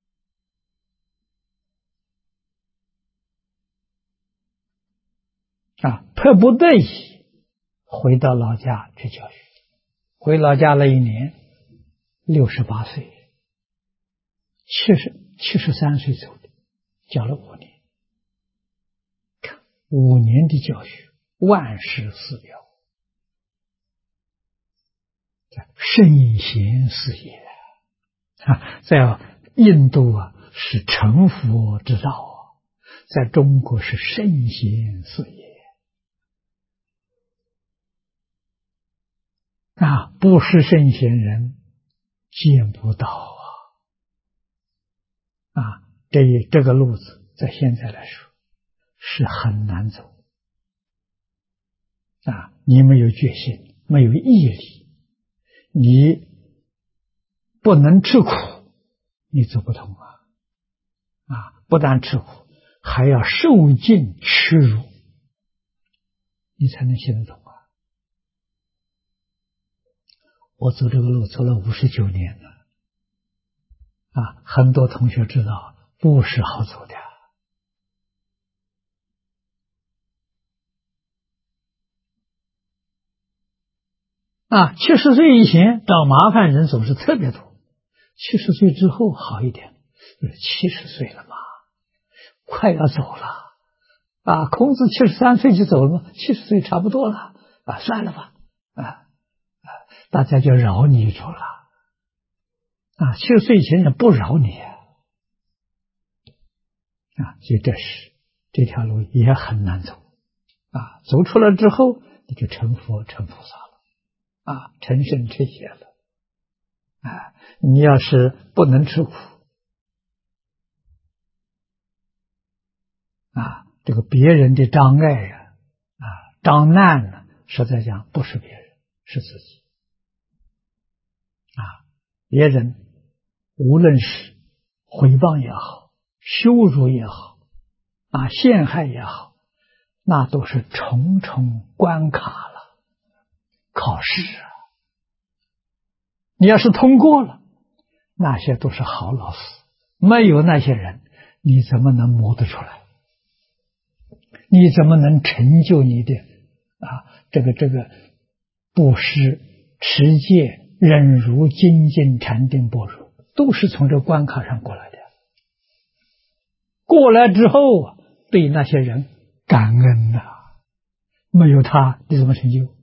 S1: 迫不得已回到老家去教学。回老家了1年，68岁，73岁走的，教了5年，5年的教学，万世师表，圣贤事业在印度是成佛之道在中国是圣贤事业不是圣贤人见不到这个路子在现在来说是很难走你没有决心，没有毅力，你不能吃苦，你走不通不但吃苦，还要受尽屈辱，你才能行得通我走这个路走了59年了很多同学知道不是好走的70岁以前找麻烦人总是特别多，70岁之后好一点，70岁了嘛，快要走了孔子73岁就走了嘛，70岁差不多了算了吧大家就饶你一主了70岁以前人不饶你所以这条路也很难走走出来之后你就成佛成菩萨了成圣成贤了你要是不能吃苦这个别人的障碍障难呢，实在讲不是别人，是自己别人无论是毁谤也好，羞辱也好陷害也好，那都是重重关卡了，考试你要是通过了，那些都是好老师，没有那些人你怎么能磨得出来，你怎么能成就你的这个布施持戒忍辱精进禅定般若，都是从这关卡上过来的。过来之后对那些人感恩没有他你怎么成就？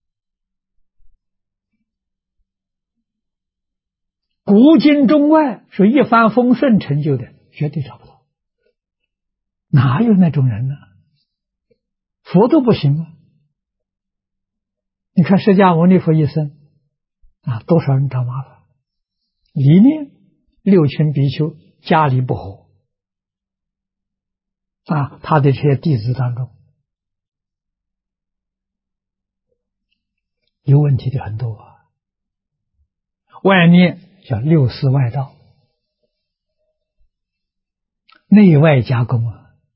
S1: 古今中外是一帆风顺成就的，绝对找不到，哪有那种人呢？佛都不行你看释迦牟尼佛一生多少人找麻烦？里面六群比丘家里不和他的这些弟子当中有问题的很多外面叫六四外道，内外夹攻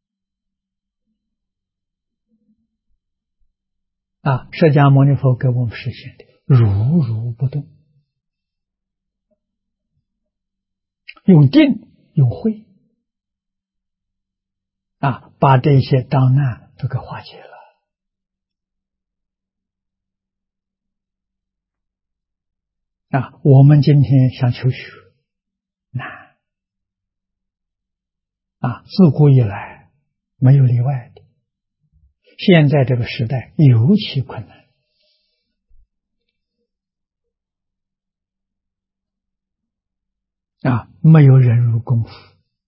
S1: 释迦牟尼佛给我们实现的如如不动，用定用慧把这些障难都给化解了我们今天想求学难自古以来没有例外的，现在这个时代尤其困难没有忍辱功夫，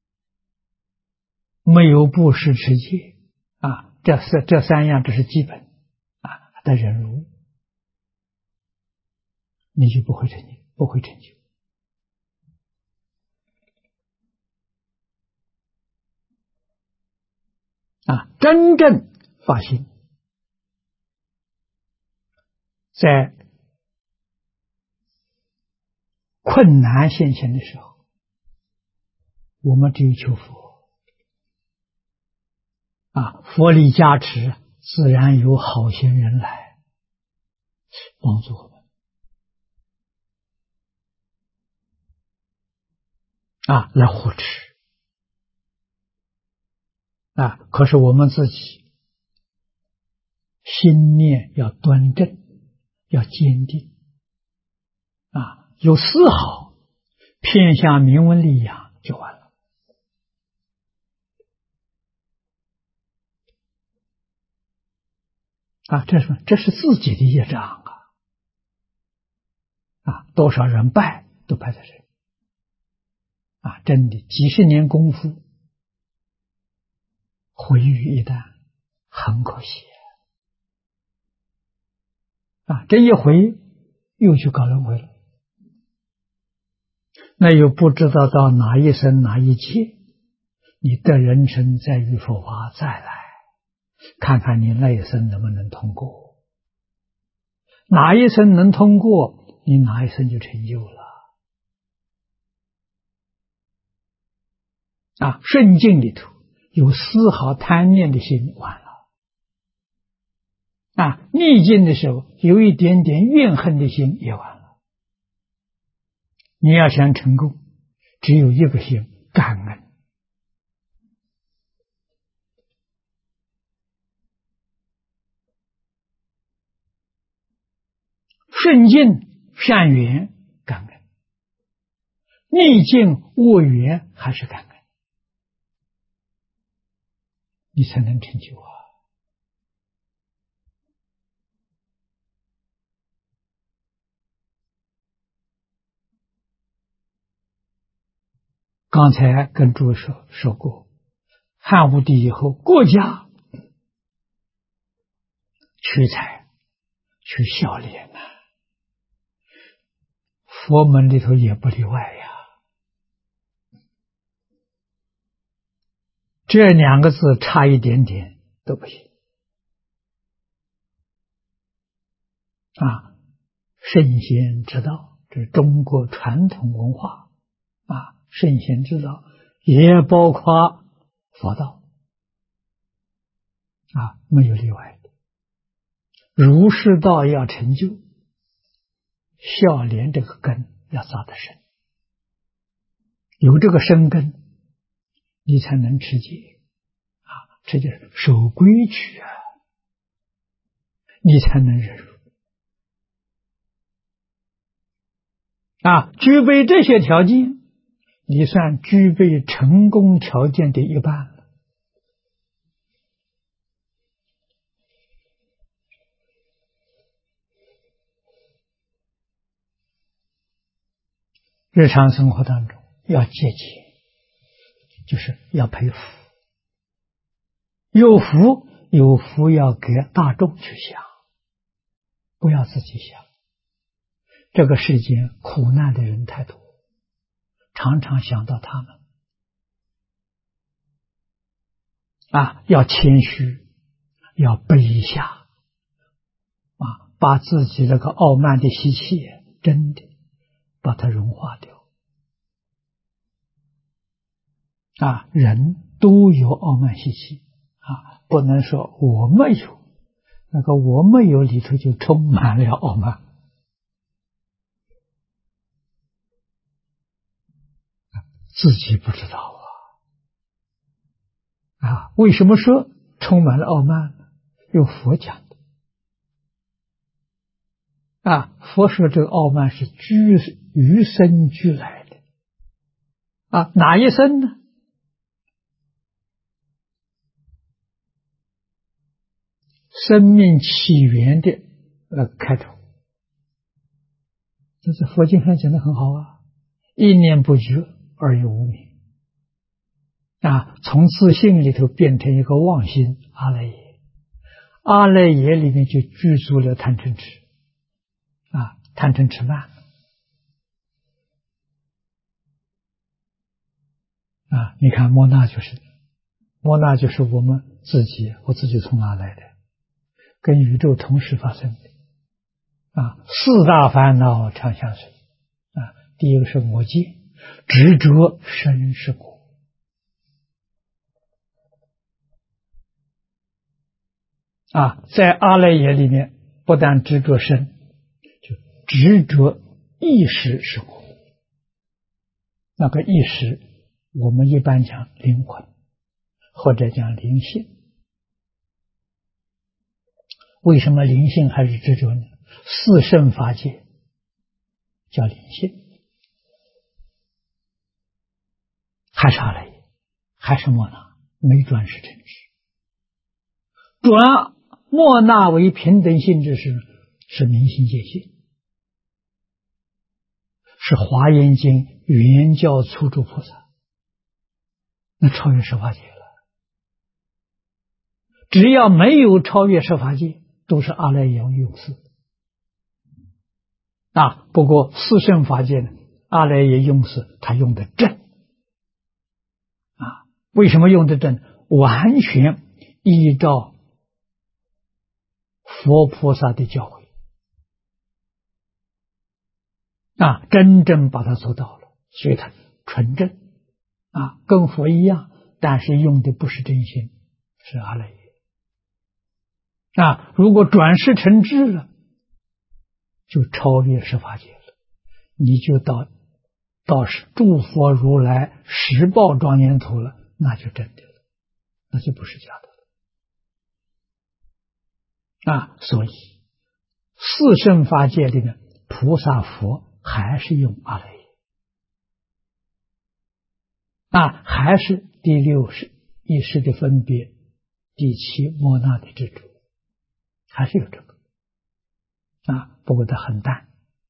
S1: 没有布施持戒这三样这是基本的忍辱，你就不会成就真正发心，在困难现前的时候，我们只有求佛佛力加持，自然有好心人来帮助我们来护持可是我们自己心念要端正，要坚定有丝毫偏向名闻利养就完了这是自己的业障多少人败都败在这里真的几十年功夫毁于一旦，很可惜这一回又去搞轮回了，那又不知道到哪一生哪一劫，你的人生再遇佛法再来，看看你那一生能不能通过，哪一生能通过，你哪一生就成就了顺境里头有丝毫贪念的心完了逆境的时候有一点点怨恨的心也完了。你要想成功，只有一个心，感恩。顺境善缘感恩，逆境恶缘还是感恩，你才能成就刚才跟诸位说过，汉武帝以后国家取财去孝廉佛门里头也不例外呀。这两个字差一点点都不行圣贤之道，这是中国传统文化圣贤之道也包括佛道没有例外的。儒释道要成就，孝廉这个根要扎得深，有这个深根，你才能持戒持戒守规矩你才能忍辱具备这些条件，你算具备成功条件的一半了。日常生活当中要节俭，就是要培福，有福要给大众去享不要自己想。这个世间苦难的人太多，常常想到他们要谦虚，要卑下把自己那个傲慢的习气真的把它融化掉人都有傲慢习气不能说我没有，那个我没有里头就充满了傲慢自己不知道为什么说充满了傲慢呢？有佛讲的佛说这个傲慢是与生俱来的哪一生呢？生命起源的开头，这是佛经上讲的很好一念不觉而有无明从自性里头变成一个妄心阿赖耶，阿赖耶里面就具足了贪嗔痴贪嗔痴慢你看莫那就是我自己从哪来的，跟宇宙同时发生的四大烦恼常相随第一个是我见，执着生是果在阿赖耶里面不但执着生，就执着意识是果。那个意识我们一般讲灵魂或者讲灵性。为什么灵性还是执着呢？四圣法界叫灵性，还是阿赖耶，还是莫那，没转世成智。转莫那为平等性质是明心见性，是华严经原教初住菩萨，那超越十法界了。只要没有超越十法界，都是阿赖耶用事不过四圣法界呢，阿赖耶用事他用的正为什么用的正？完全依照佛菩萨的教诲真正把它做到了，所以它纯正跟佛一样，但是用的不是真心，是阿赖耶如果转世成智了，就超越十法界了，你就到诸佛如来十报庄严土了，那就真的了，那就不是假的了所以四圣法界里面菩萨佛还是用阿赖耶还是第六识意识的分别，第七莫那的执着，还是有这个不过它很淡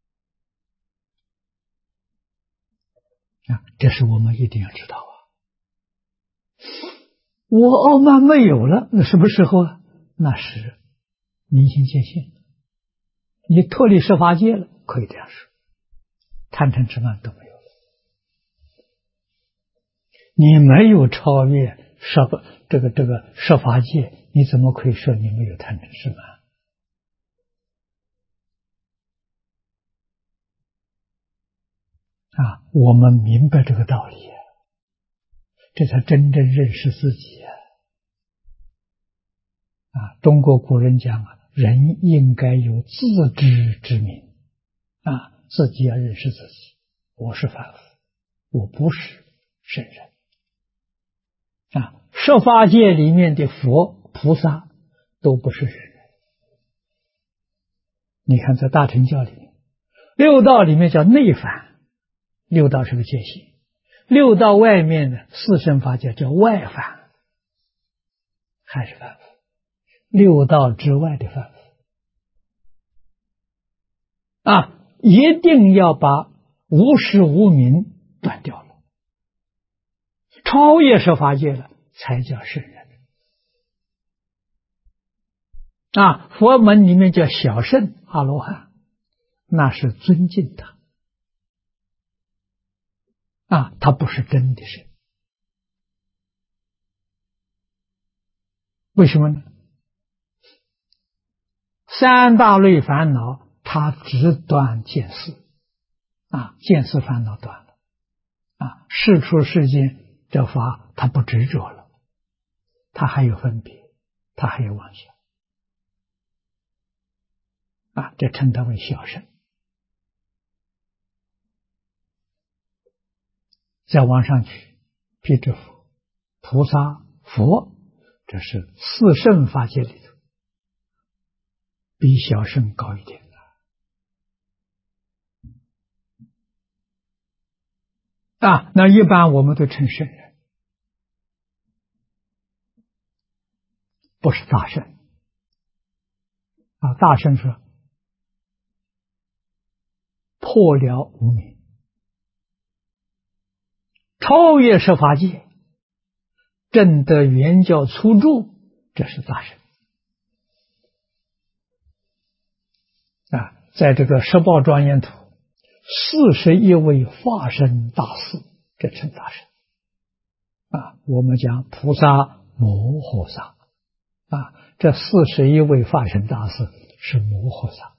S1: 这是我们一定要知道我傲慢没有了，那什么时候那是明心见性，你脱离十法界了，可以这样说，贪嗔痴慢都没有了。你没有超越这个十法界，你怎么可以说你没有贪嗔痴慢？我们明白这个道理这才真正认识自己中国古人讲人应该有自知之明自己要认识自己，我是凡夫，我不是圣人十法界里面的佛菩萨都不是圣人。你看在大乘教里面，六道里面叫内凡，六道是个界限，六道外面的四圣法界叫外凡，还是凡夫，六道之外的凡夫一定要把无始无明断掉了，超越十法界了，才叫圣人佛门里面叫小圣阿罗汉，那是尊敬他，他不是真的圣。为什么呢？三大类烦恼他只断见思，见思烦恼断了，事出世间这法他不执着了，他还有分别，他还有妄想，这称他为小圣。再往上去，辟支佛、菩萨、佛，这是四圣法界里头比小圣高一点的。那一般我们都称圣人，不是大圣。大圣说破了无明，超越十法界，证得圆教初住，这是大圣。在这个十报庄严图，41位化身大士，这称大圣。我们讲菩萨摩诃萨，这41位化身大士是摩诃萨。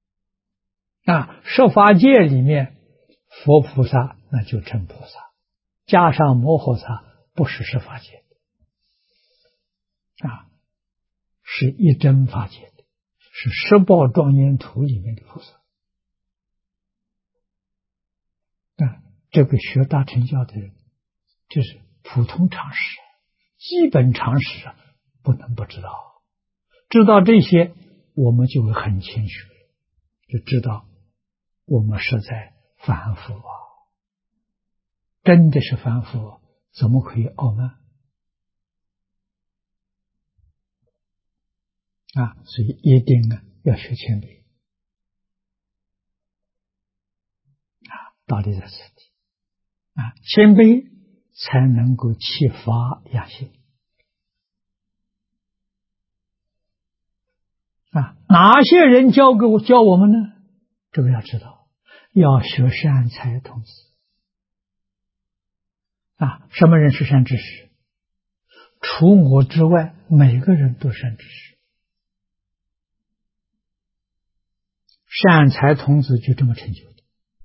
S1: 十法界里面佛菩萨那就称菩萨，加上摩诃萨不是十法界的，是一真法界的，是十报庄严图里面的菩萨。这个学大乘教的人，这是普通常识，基本常识不能不知道。知道这些，我们就会很谦虚，就知道我们是在凡夫真的是凡夫，怎么可以傲慢？所以一定要学谦卑。道理在此地。谦卑才能够启发养性。哪些人教我们呢？这个要知道，要学善财童子。什么人是善知识？除我之外，每个人都是善知识。善财童子就这么成就的。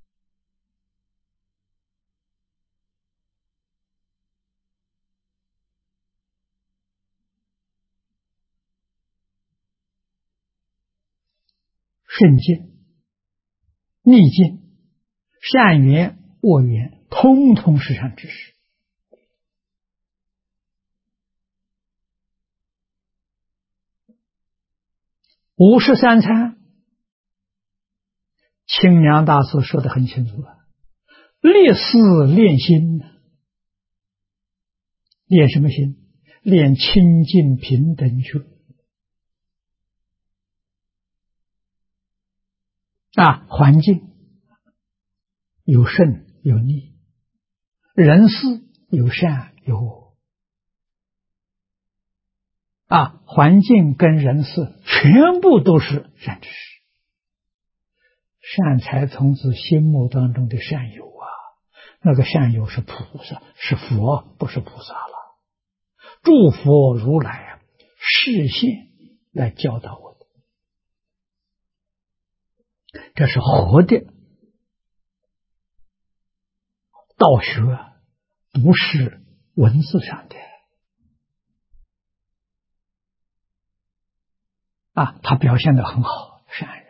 S1: 顺境、逆境、善缘、恶缘，通通是善知识。53参，清凉大师说得很清楚立思练心，练什么心？练清净平等觉。环境有顺有逆，人事有善有恶。环境跟人事全部都是善知识。善财童子心目当中的善友那个善友是菩萨，是佛，不是菩萨了。诸佛如来示现来教导我的，这是活的道学，不是文字上的。他表现得很好，善人。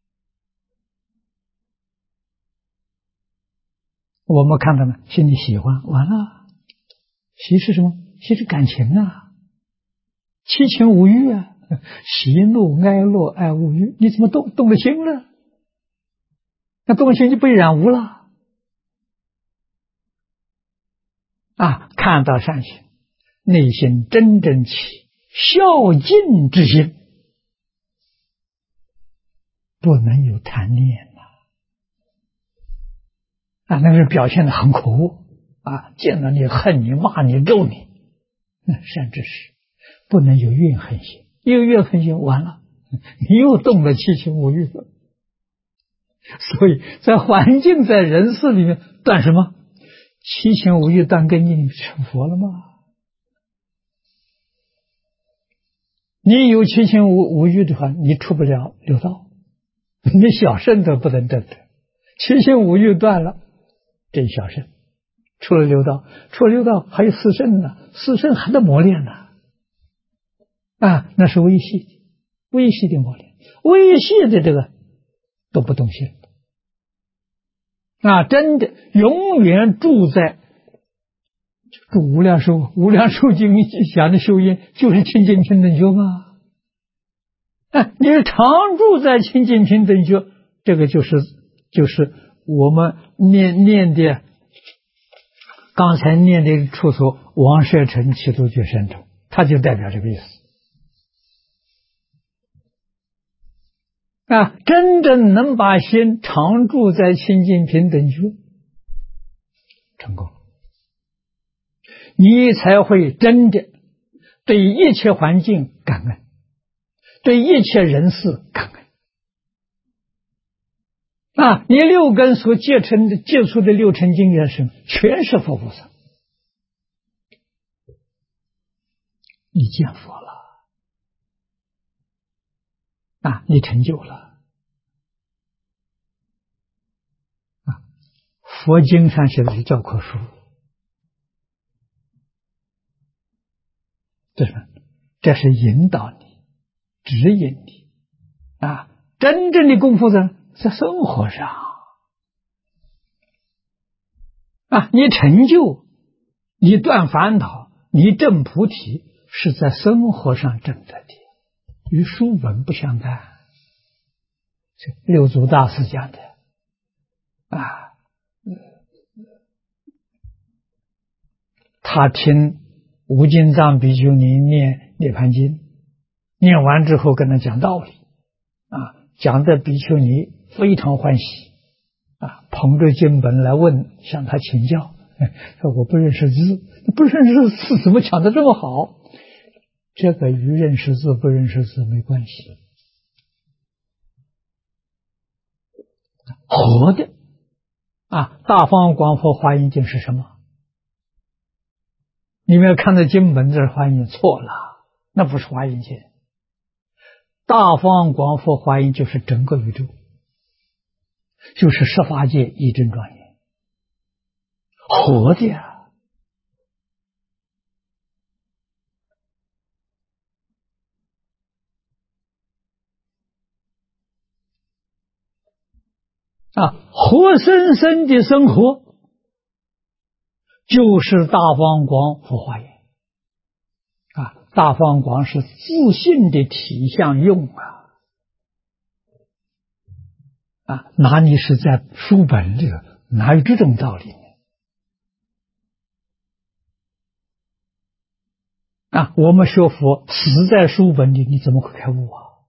S1: 我们看到呢，心里喜欢，完了，喜是什么？喜是感情七情五欲喜怒哀乐爱恶欲，你怎么动了心了？那动了心就被染污了。看到善行，内心真正起孝敬之心，不能有贪念那个表现得很可恶见到你恨你骂你咒你，善知识不能有怨恨心，有怨恨心完了你又动了七情五欲了。所以在环境在人世里面断什么？七情五欲断根基，你成佛了吗？你有七情五欲的话，你出不了六道，你小圣都不能证得。七情五欲断了，这小圣出了六道，出了六道还有四圣呢，四圣还在磨练呢。那是微细的磨练，微细的这个都不动心。真的永远住在这无量寿经讲的修因，就是清净平等觉嘛。你常住在清净平等觉，这个就是我们念的刚才念的处所王舍城七度觉神通，它就代表这个意思。真正能把心常住在清净平等觉，成功，你才会真的对一切环境感恩，对一切人事感恩。你六根所接触的六尘境界是全是佛菩萨，你见佛了。你成就了。佛经上写的是教科书，这是引导你，指引你。真正的功夫在生活上。你成就，你断烦恼，你证菩提，是在生活上证得的。与书本不相干，六祖大师讲的他听无尽藏比丘尼念涅盘经，念完之后跟他讲道理讲的比丘尼非常欢喜捧着经本来问，向他请教。说我不认识字，不认识字怎么讲得这么好？这个与认识字不认识字没关系。活的大方广佛华严经是什么？你没有看到经本这华严错了，那不是华严经。大方广佛华严就是整个宇宙，就是十法界一真庄严，活的活生生的生活就是大方广佛华严大方广是自信的体相用哪里是在书本里，哪有这种道理呢？我们学佛死在书本里，你怎么会开悟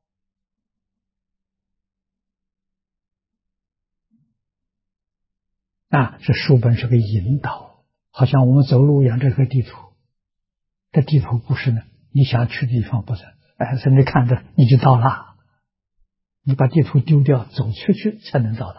S1: 这书本是个引导，好像我们走路一样，这是个地图。这地图不是呢，你想去的地方不是，在那看着你就到了。你把地图丢掉，走出去才能到达。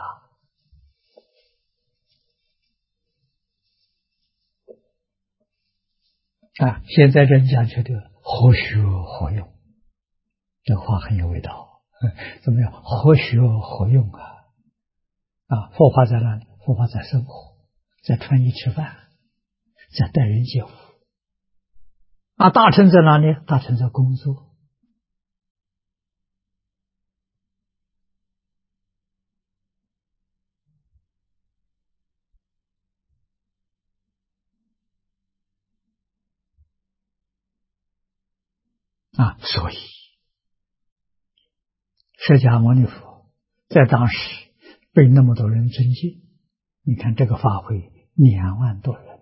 S1: 现在人讲究的活学活用，这话很有味道。怎么样？活学活用佛法在哪里？佛法在生活，在穿衣吃饭，在待人接物。大乘在哪里？大乘在工作。所以释迦牟尼佛在当时被那么多人尊敬。你看这个法会2万多人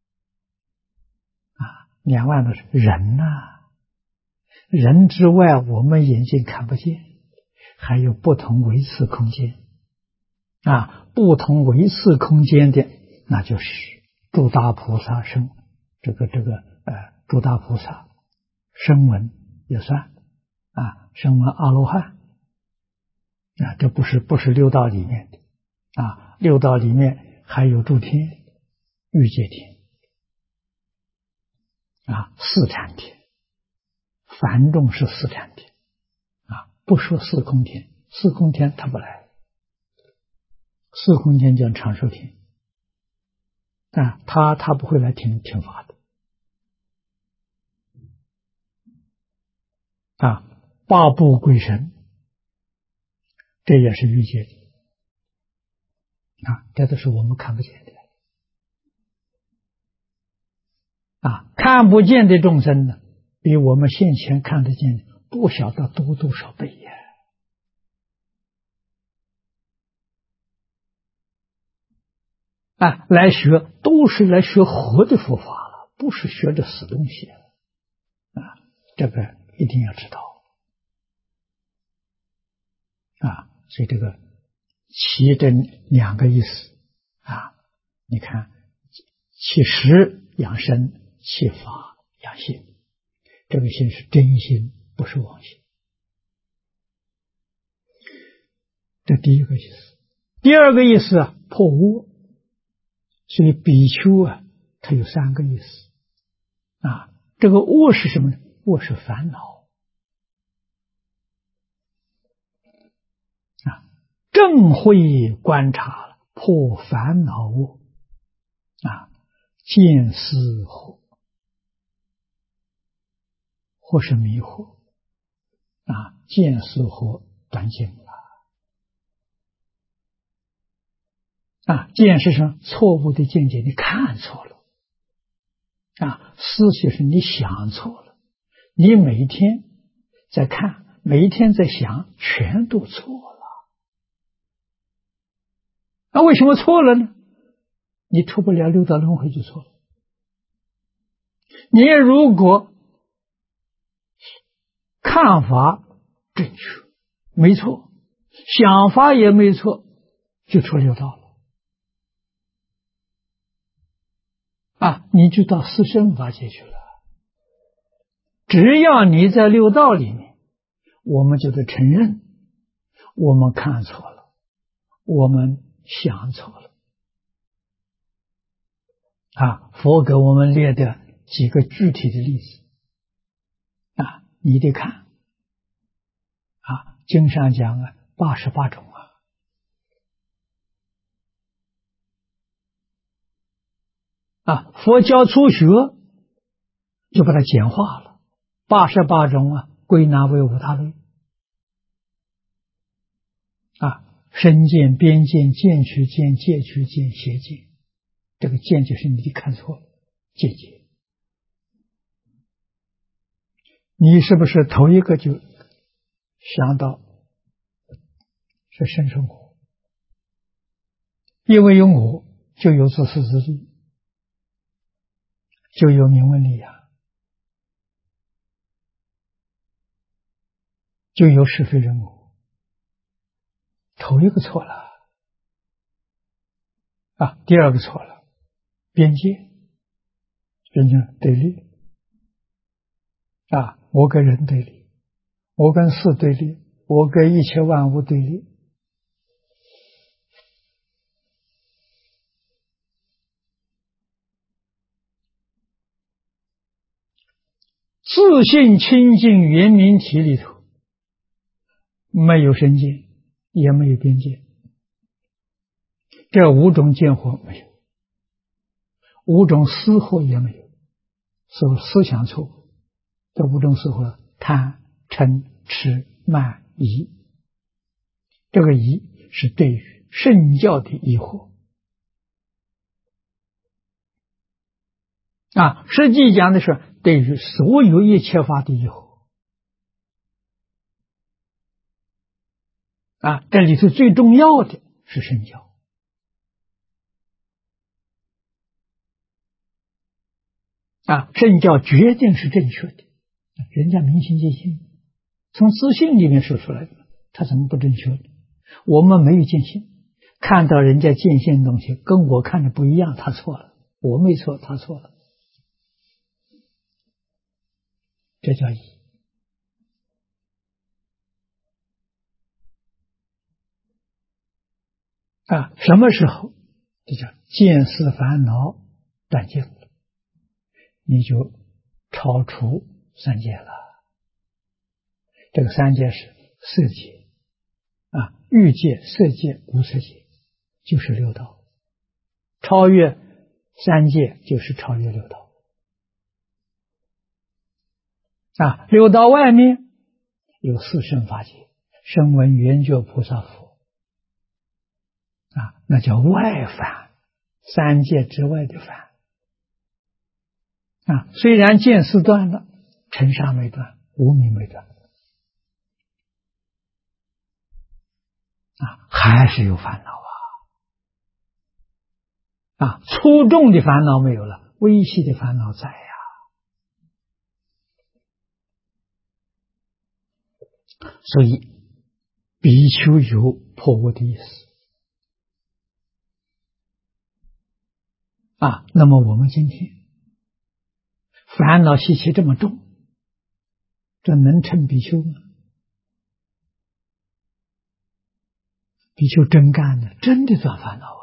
S1: 2万多人人之外我们眼睛看不见，还有不同维次空间不同维次空间的，那就是诸大菩萨声，诸大菩萨声闻也算声闻阿罗汉这不是六道里面的六道里面还有诸天、欲界天四禅天，梵众是四禅天不说四空天，四空天他不来，四空天叫长寿天他不会来听法的八部鬼神，这也是欲界的这都是我们看不见的看不见的众生呢，比我们现前看得见不晓得多少倍呀来学都是来学活的佛法了，不是学这死东西这个一定要知道所以这个其这两个意思你看其实养生，其法养性，这个心是真心，不是妄心，这第一个意思。第二个意思破窝，所以比丘它有三个意思这个窝是什么呢？窝是烦恼正会观察了，破烦恼窝见思惑，或是迷惑见思惑断尽了见是什么？错误的见解，你看错了思绪是你想错了，你每一天在看，每一天在想，全都错了为什么错了呢？你脱不了六道轮回就错了。你如果看法正确没错，想法也没错，就脱六道了你就到四圣法界去了。只要你在六道里面，我们就得承认我们看错了，我们想错了佛给我们列的几个具体的例子你得看经上讲88种佛教初学就把它简化了，88种归纳为五大类身见、边见、见取见、戒取见、邪见，这个见就是你看错了见解，你是不是头一个就想到是生生我？因为有我，就有自私自利，就有名闻利养，就有是非人我。头一个错了第二个错了，边界，人家对立我跟人对立，我跟事对立，我跟一切万物对立自信清净圆明体里头没有身见，也没有边界，这五种见惑没有，五种思惑也没有，所以思想错误。这五种思惑：贪、嗔、痴、慢、疑。这个疑是对于圣教的疑惑实际讲的是对于所有一切法的疑惑这里头最重要的是圣教圣教决定是正确的，人家明心见性，从自信里面说出来的，他怎么不正确呢？我们没有见性，看到人家见性的东西跟我看的不一样，他错了，我没错，他错了，这叫疑什么时候这叫见思烦恼断尽了，你就超出三界了。这个三界是色界欲界、色界、无色界，就是六道。超越三界就是超越六道。六道外面有四圣法界，声闻缘觉菩萨佛那叫外凡，三界之外的凡虽然见思断了，尘沙没断，无明没断还是有烦恼粗重的烦恼没有了，微细的烦恼在所以比丘有破我的意思那么我们今天烦恼习气这么重，这能称比丘吗？比丘真干的，真的断烦恼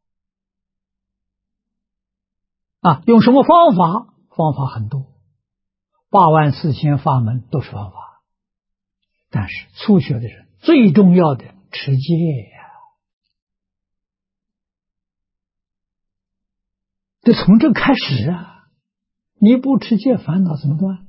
S1: 用什么方法？方法很多，84000法门都是方法，但是初学的人最重要的持戒得从这开始你不持戒，烦恼怎么断？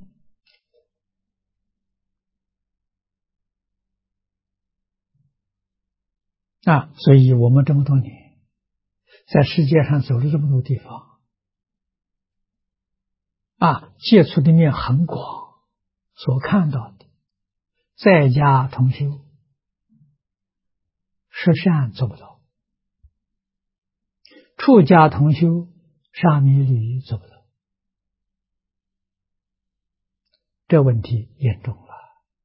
S1: 所以我们这么多年在世界上走了这么多地方接触的面很广，所看到的在家同修十善做不到，出家同修沙弥律仪做不到，这问题严重了。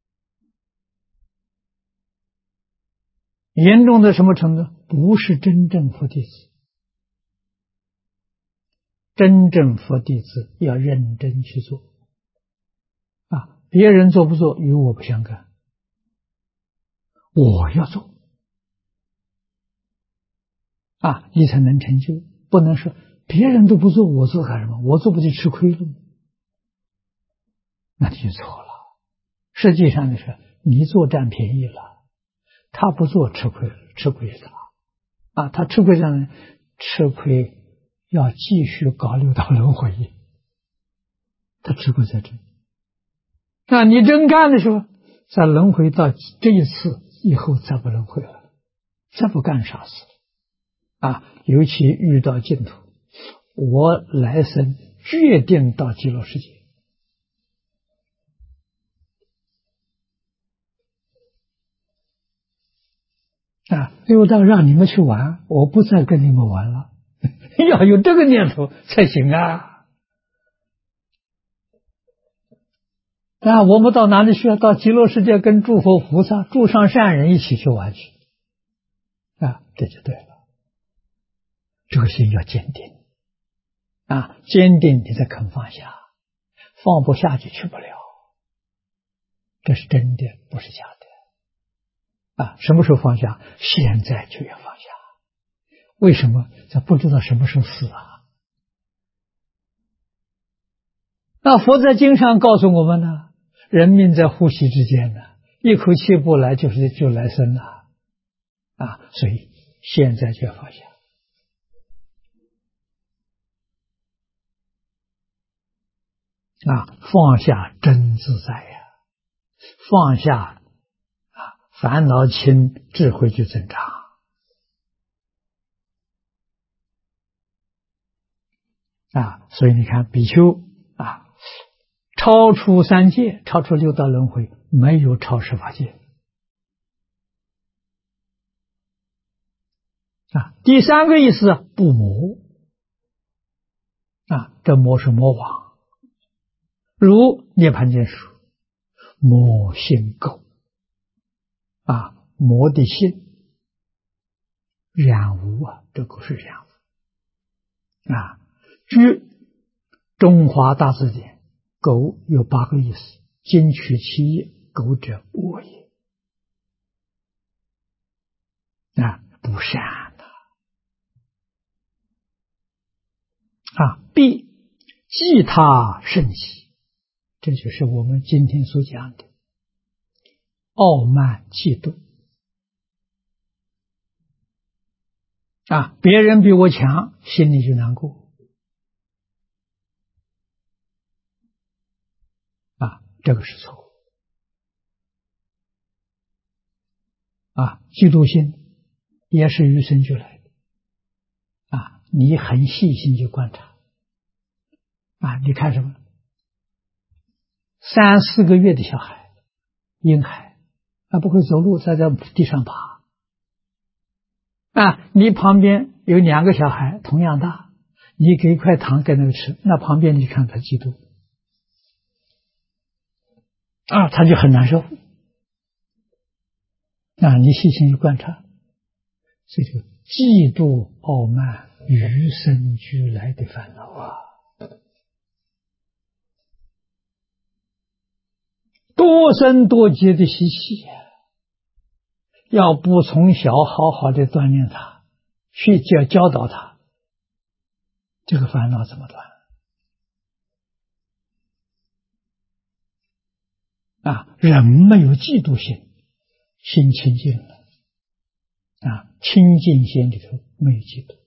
S1: 严重到什么程度？不是真正佛弟子。真正佛弟子要认真去做别人做不做与我不相干，我要做你才能成就。不能说别人都不做，我做干什么？我做不就吃亏了吗？那你就错了。实际上是你做占便宜了，他不做吃亏了，吃亏是他他吃亏上吃亏要继续搞六道轮回，他吃亏在这里。你真干的时候，再轮回到这一次以后再不轮回了，再不干傻事尤其遇到净土，我来生决定到极乐世界六道让你们去玩，我不再跟你们玩了要有这个念头才行我们到哪里去？到极乐世界跟诸佛菩萨、诸上善人一起去玩去这就对了。这个心要坚定坚定你才肯放下，放不下就去不了，这是真的，不是假的什么时候放下？现在就要放下。为什么？这不知道什么时候死佛在经上告诉我们呢，人命在呼吸之间一口气不来就来生了所以现在就要放下放下真自在放下烦恼轻，智慧就增长所以你看比丘超出三界，超出六道轮回，没有超十法界第三个意思不魔这魔是魔王，如涅盘经说魔性垢魔的性染污这个是染污据中华大字典，垢有8个意思，今取其一，垢者恶也不善必嫉他甚喜，这就是我们今天所讲的傲慢嫉妒。别人比我强，心里就难过。这个是错误。嫉妒心也是与生俱来的。你很细心去观察。你看什么？3、4个月的小孩，婴孩，不会走路，在地上爬。你旁边有2个小孩同样大，你给一块糖给那个吃，那旁边你看他嫉妒，他就很难受。你细心去观察，所以这个嫉妒傲慢与生俱来的烦恼多生多劫的习气要不从小好好的锻炼他，去教导他，这个烦恼怎么断？人没有嫉妒心，心清净了。清净心里头没有嫉妒，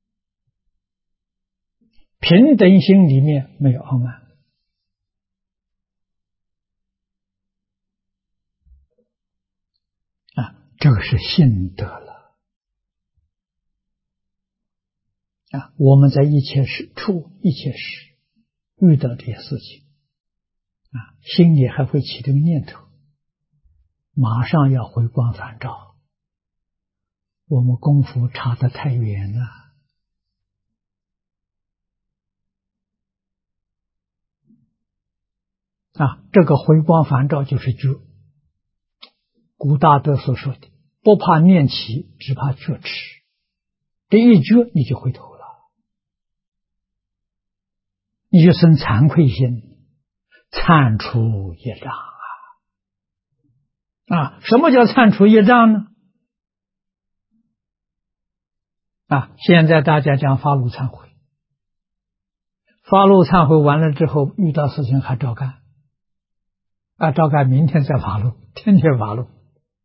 S1: 平等心里面没有傲慢。这个是信德了。我们在一切事处一切事遇到这些事情心里还会起这个念头，马上要回光返照。我们功夫差得太远了。这个回光返照就是觉。古大德所说的不怕念起，只怕觉迟。这一觉你就回头了，你就生惭愧心，忏除业障什么叫忏除业障呢？现在大家讲发露忏悔，发露忏悔完了之后，遇到事情还照干，照干明天再发露，天天发露。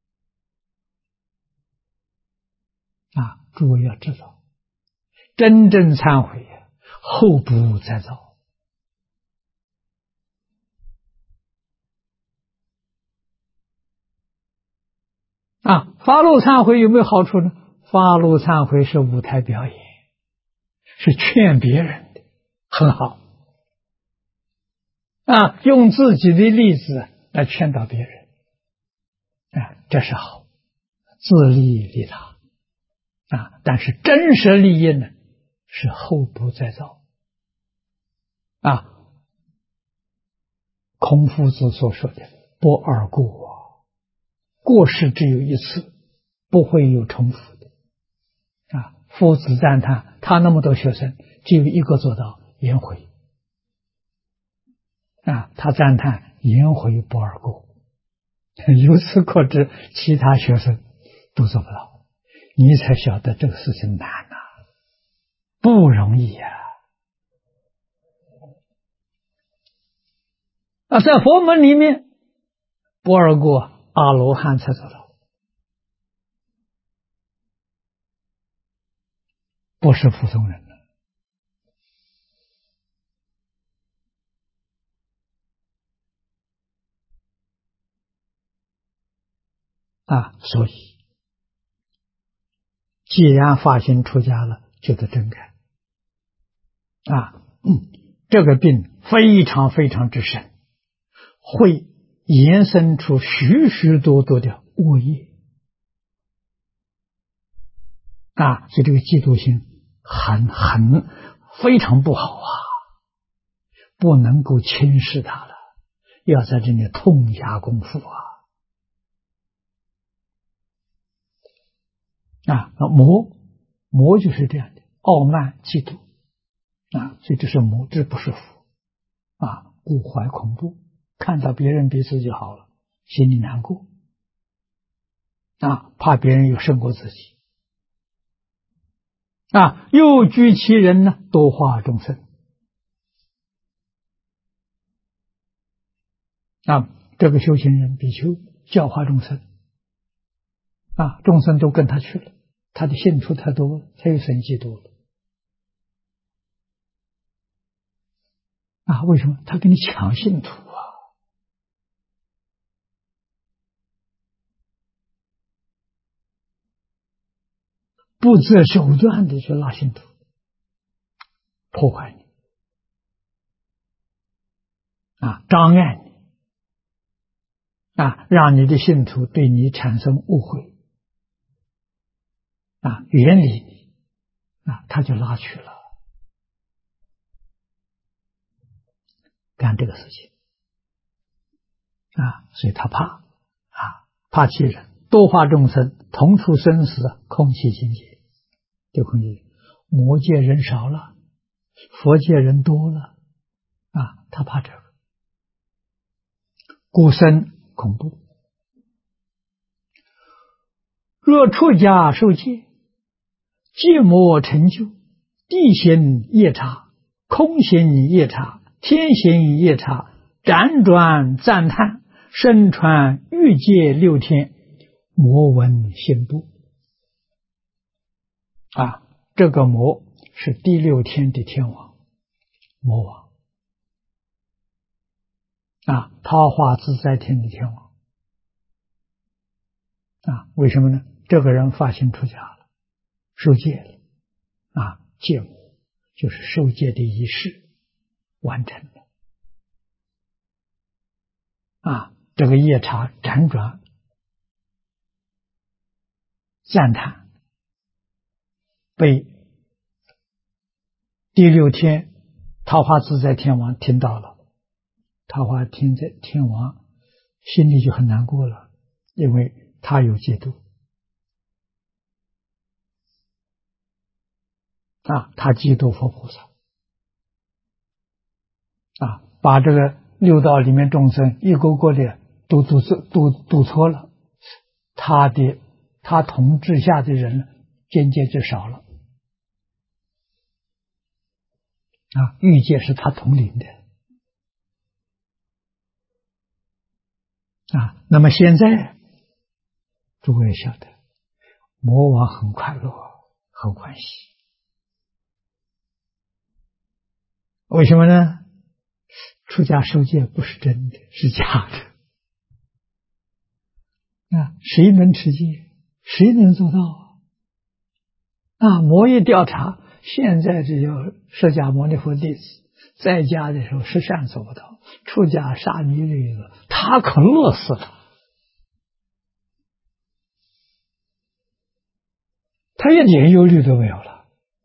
S1: 诸位要知道，真正忏悔后不再造。发露忏悔有没有好处呢？发露忏悔是舞台表演，是劝别人的，很好。用自己的例子来劝导别人，这是好，自利利他。但是真实利益呢，是后不再造。孔夫子所说的不二过，过失只有一次，不会有重复的。夫子赞叹他那么多学生，只有一个做到颜回。他赞叹颜回不二过。由此可知，其他学生都做不到。你才晓得这个事情难不容易在佛门里面，不二过阿罗汉才做到，不是普通人所以既然发心出家了，就得真改。这个病非常非常之深，会延伸出许许多多的恶业。所以这个嫉妒心非常不好不能够轻视它了，要在这里痛下功夫魔就是这样的，傲慢嫉妒所以这是魔，这不是福故怀恐怖，看到别人比自己好了，心里难过怕别人有胜过自己又居其人呢，多化众生， 啊，这个修行人比丘教化众生，啊，众生都跟他去了，他的信徒太多了，他有神迹多了。啊，为什么？他跟你抢信徒啊！不择手段的去拉信徒，破坏你，啊，障碍你，啊，让你的信徒对你产生误会，啊，远离你，啊，他就拉去了，干这个事情，啊，所以他怕，啊，怕其人，多化众生，同处生死，空气境界，就空气。魔界人少了，佛界人多了，啊，他怕这个，故生恐怖。若出家受戒，戒魔成就，地行夜叉，空行夜叉，天行夜叉，辗转赞叹，身穿欲界六天，魔闻心怖。啊，这个魔是第六天的天王，魔王，啊，桃花自在天的天王，啊，为什么呢？这个人发心出家了，受戒了，啊，戒魔就是受戒的仪式完成了，啊，这个夜叉辗转赞叹，被第六天桃花自在天王听到了，桃花天王心里就很难过了，因为他有戒度，啊，他嫉妒佛菩萨，啊，把这个六道里面众生一个个的都读错了，他统治下的人渐渐就少了，啊，欲界是他统领的，啊，那么现在诸位晓得，魔王很快乐，很欢喜，为什么呢？出家受戒不是真的，是假的。啊，谁能持戒？谁能做到？啊，魔一调查，现在只有释迦牟尼佛弟子在家的时候十善做不到，出家沙弥律的，他可乐死了，他一点忧虑都没有了。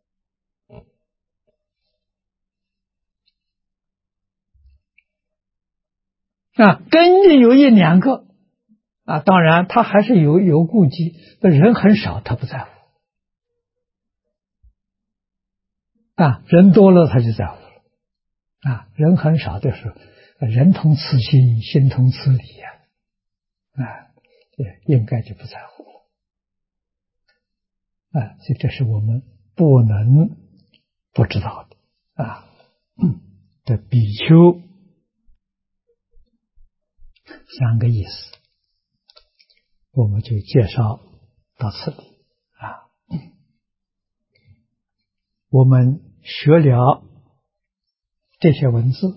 S1: 啊，跟着有一两个，啊，当然他还是有顾忌，人很少他不在乎，啊，人多了他就在乎了，啊，人很少的时候，人同此心，心同此理呀，啊，应该就不在乎了，啊，所以这是我们不能不知道的，啊，这比丘三个意思，我们就介绍到此里啊。我们学了这些文字，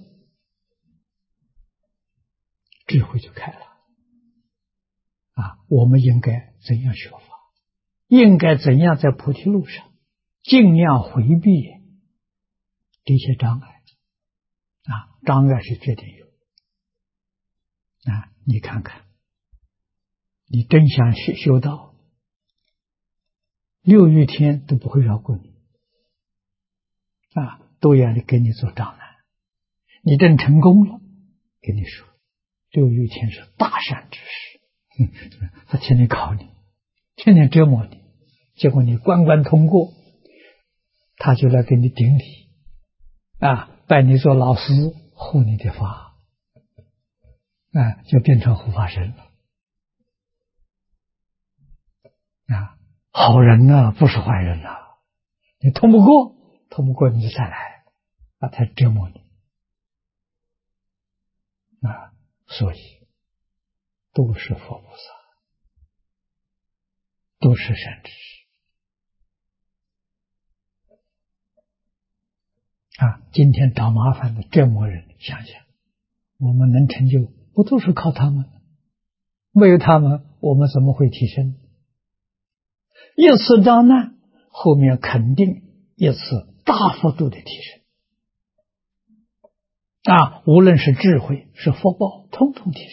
S1: 智慧就开了啊。我们应该怎样学法？应该怎样在菩提路上尽量回避这些障碍啊？障碍是绝对有啊！你看看，你真想修道，六欲天都不会饶过你啊，都要给你做障碍。你真成功了，跟你说，六欲天是大善之事，他天天考你，天天折磨你，结果你关关通过，他就来给你顶礼啊，拜你做老师，护你的法，啊，就变成护法神了啊，好人啊，不是坏人啊，你通不过你就再来啊，他折磨你啊， 所以都是佛菩萨，都是善知识啊！今天找麻烦的这么人，想想我们能成就，不都是靠他们？没有他们，我们怎么会提升？一次遭难，后面肯定一次大幅度的提升啊！无论是智慧是福报，统统提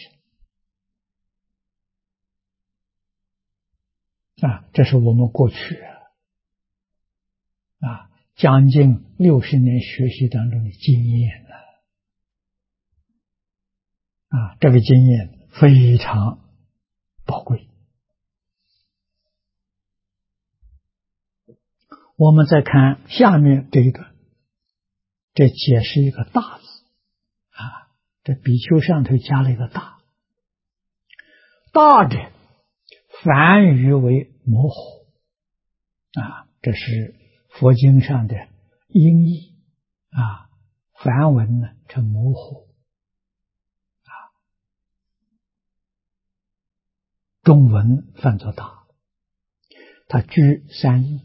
S1: 升啊！这是我们过去将近60年学习当中的经验啊，这个经验非常宝贵。我们再看下面这一段，这解释一个大字啊，这比丘上头加了一个大，大者梵语为模糊啊，这是佛经上的音译啊，梵文呢称模糊啊，中文翻作大，它具三义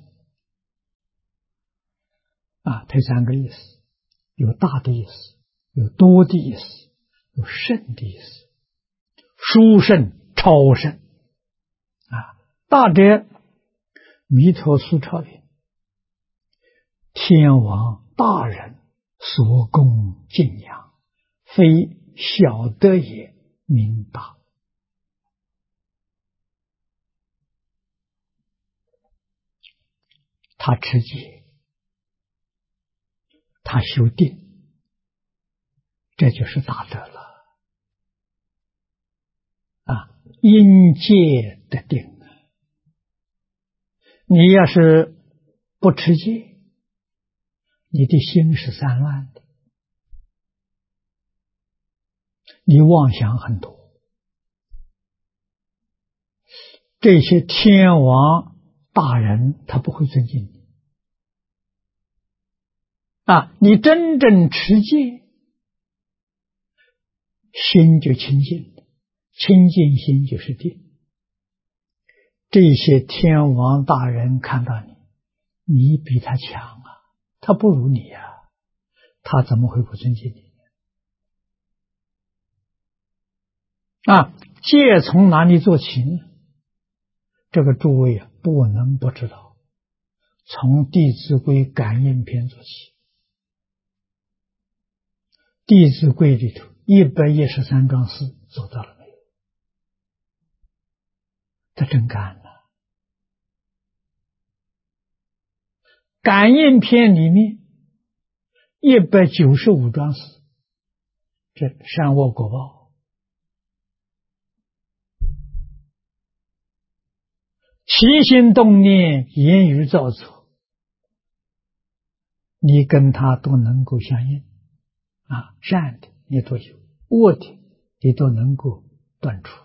S1: 啊，它有3个意思，有大的意思，有多的意思，有圣的意思，殊胜超胜啊。大者弥陀苏超云，天王大人所供敬仰，非小德也，名大。他持戒，他修定，这就是大德了啊！因戒得定。你要是不持戒，你的心是散乱的，你妄想很多，这些天王大人他不会尊敬你啊！你真正持戒，心就清净了，清净心就是定。这些天王大人看到你，你比他强啊，他不如你啊，他怎么会不尊敬你啊？戒从哪里做起呢？这个诸位不能不知道，从《弟子规》感应篇做起。《弟子规》里头113桩事做到了没有？他真干了。感应篇里面195桩事，这善恶果报，起心动念，言语造作，你跟他都能够相应啊，善的你都有，恶的你都能够断除。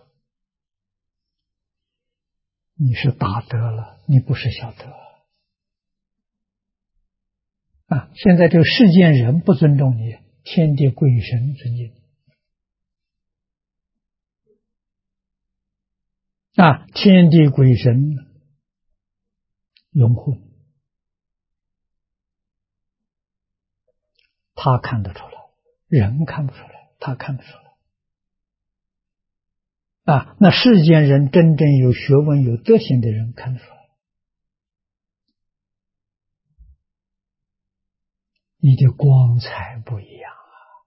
S1: 你是大德了，你不是小德啊！现在这个世间人不尊重你，天地鬼神尊敬你啊！天地鬼神拥护你，他看得出来，人看不出来，他看得出来啊！那世间人真正有学问有德行的人看得出来，你的光彩不一样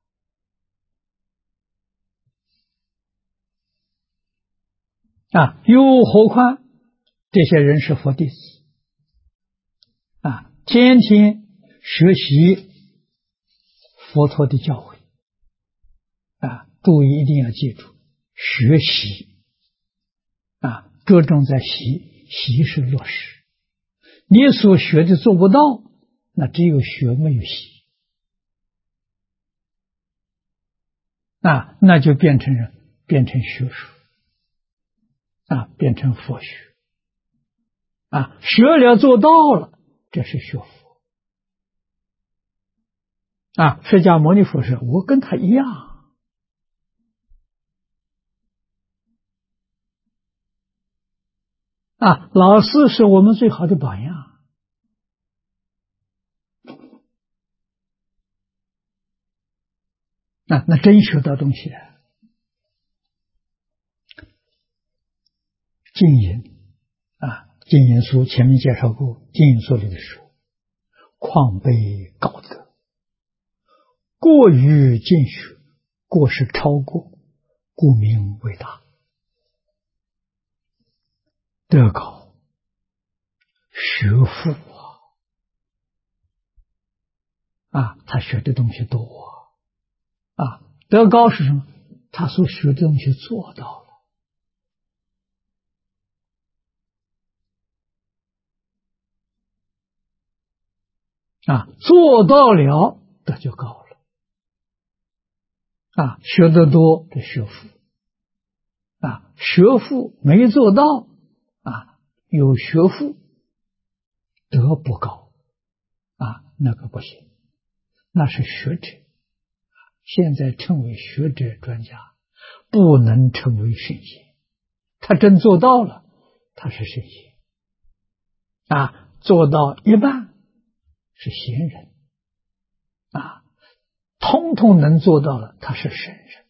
S1: 啊！又何况这些人是佛弟子啊，天天学习佛陀的教诲啊！诸位一定要记住，学习啊，各种在习是落实。你所学的做不到，那只有学没有习啊，那就变成学术啊，变成佛学啊，学了做到了，这是学佛啊。释迦牟尼佛说：“我跟他一样老师是我们最好的榜样。那真学到东西了。净隐净隐书前面介绍过，净隐书里的书，况被高德，过于尽学，过是超过，故名为大。德高学富他学的东西多德高是什么？他所学的东西做到了做到了，这就高了学得多这学富学富没做到有学富德不高那个不行，那是学者。现在称为学者专家，不能称为圣贤。他真做到了，他是圣贤做到一半是贤人通通能做到了，他是圣人。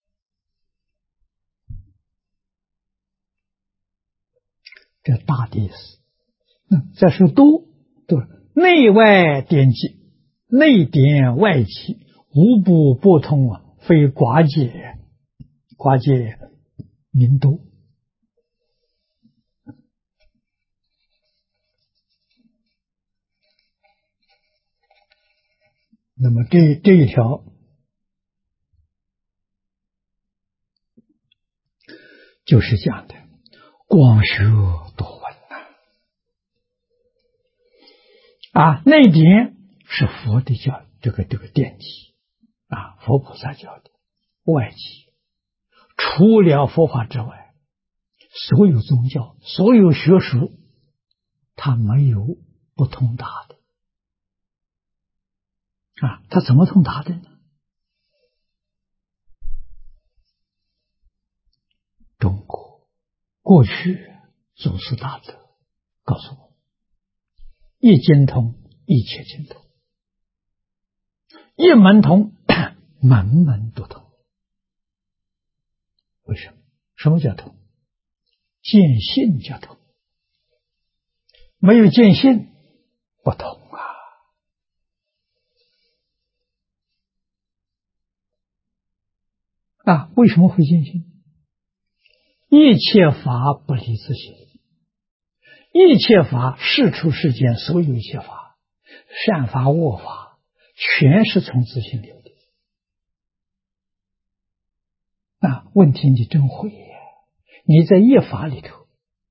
S1: 这大的意思。再说多，内外典籍，内典外籍，无不不通非寡解，寡解名多。那么这一条就是讲的广学多闻内典是佛的教这个典籍佛菩萨教的。外籍除了佛法之外，所有宗教所有学术它没有不通达的它怎么通达的呢？中国过去祖师大德告诉我，一经通一切经通，一门通门门都通。为什么？什么叫通？见性叫通，没有见性不通为什么会见性？一切法不离自性，一切法事出世间，所有一切法，善法恶法，全是从自性流的问题你真会你在一法里头，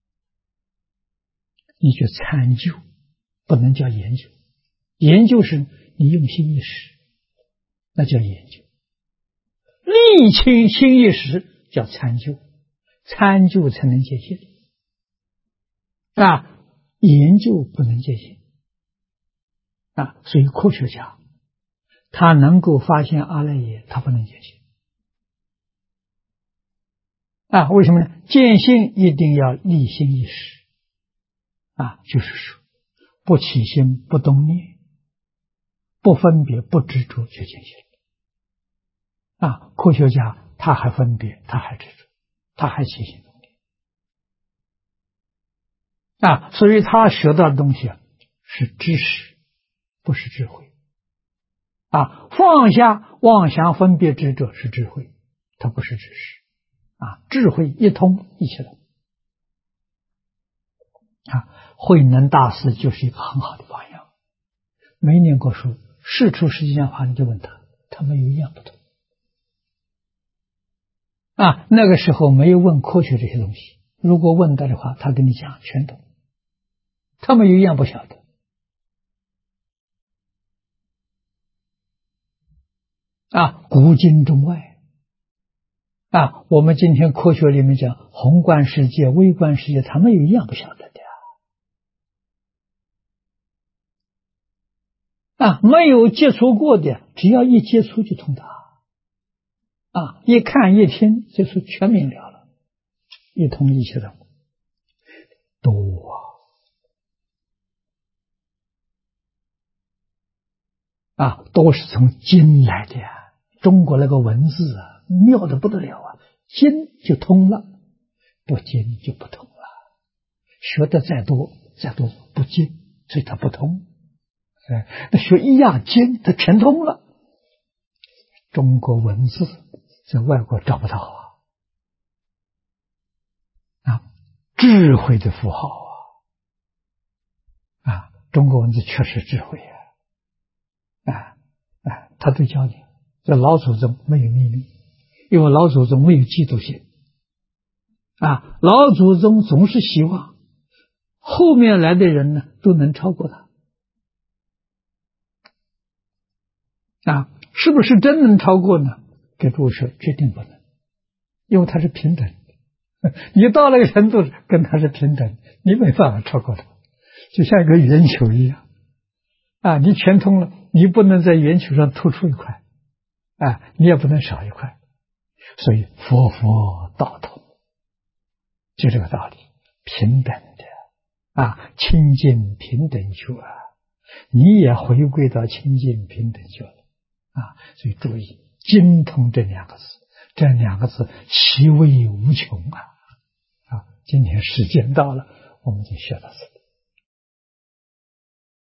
S1: 你去参究，不能叫研究。研究是你用心一识，那叫研究。力清心一识叫参究，参究才能见性研究不能见性所以科学家他能够发现阿赖耶，他不能见性为什么呢？见性一定要立心一识就是说不起心不动念，不分别不执着就见性科学家他还分别，他还执着，他还起心动念所以他学到的东西是知识，不是智慧放下妄想分别执着是智慧，它不是知识智慧一通一切通慧能大师就是一个很好的榜样。没念过书，事出世间法，你就问他，他没有一样不同那个时候没有问科学这些东西，如果问到的话，他跟你讲全懂，他没有一样不晓得古今中外我们今天科学里面讲宏观世界微观世界，他没有一样不晓得的没有接触过的，只要一接触就通达一看一听就是全明了了，一通一切的。 多多是从经来的呀。中国那个文字妙得不得了啊，经就通了，不经就不通了。学的再多不经，所以它不通。那学一样经，它全通了。中国文字在外国找不到智慧的符号中国文字确实智慧他都教你。这老祖宗没有秘密，因为老祖宗没有嫉妒心老祖宗总是希望后面来的人呢都能超过他是不是真能超过呢？给诸位说，决定不能，因为他是平等的。你到那个程度跟他是平等，你没办法超过他，就像一个圆球一样你全通了，你不能在圆球上突出一块你也不能少一块。所以佛道同，就这个道理，平等的清净平等觉你也回归到清净平等觉了所以注意精通这两个字，这两个字其味无穷今天时间到了，我们就学到这里。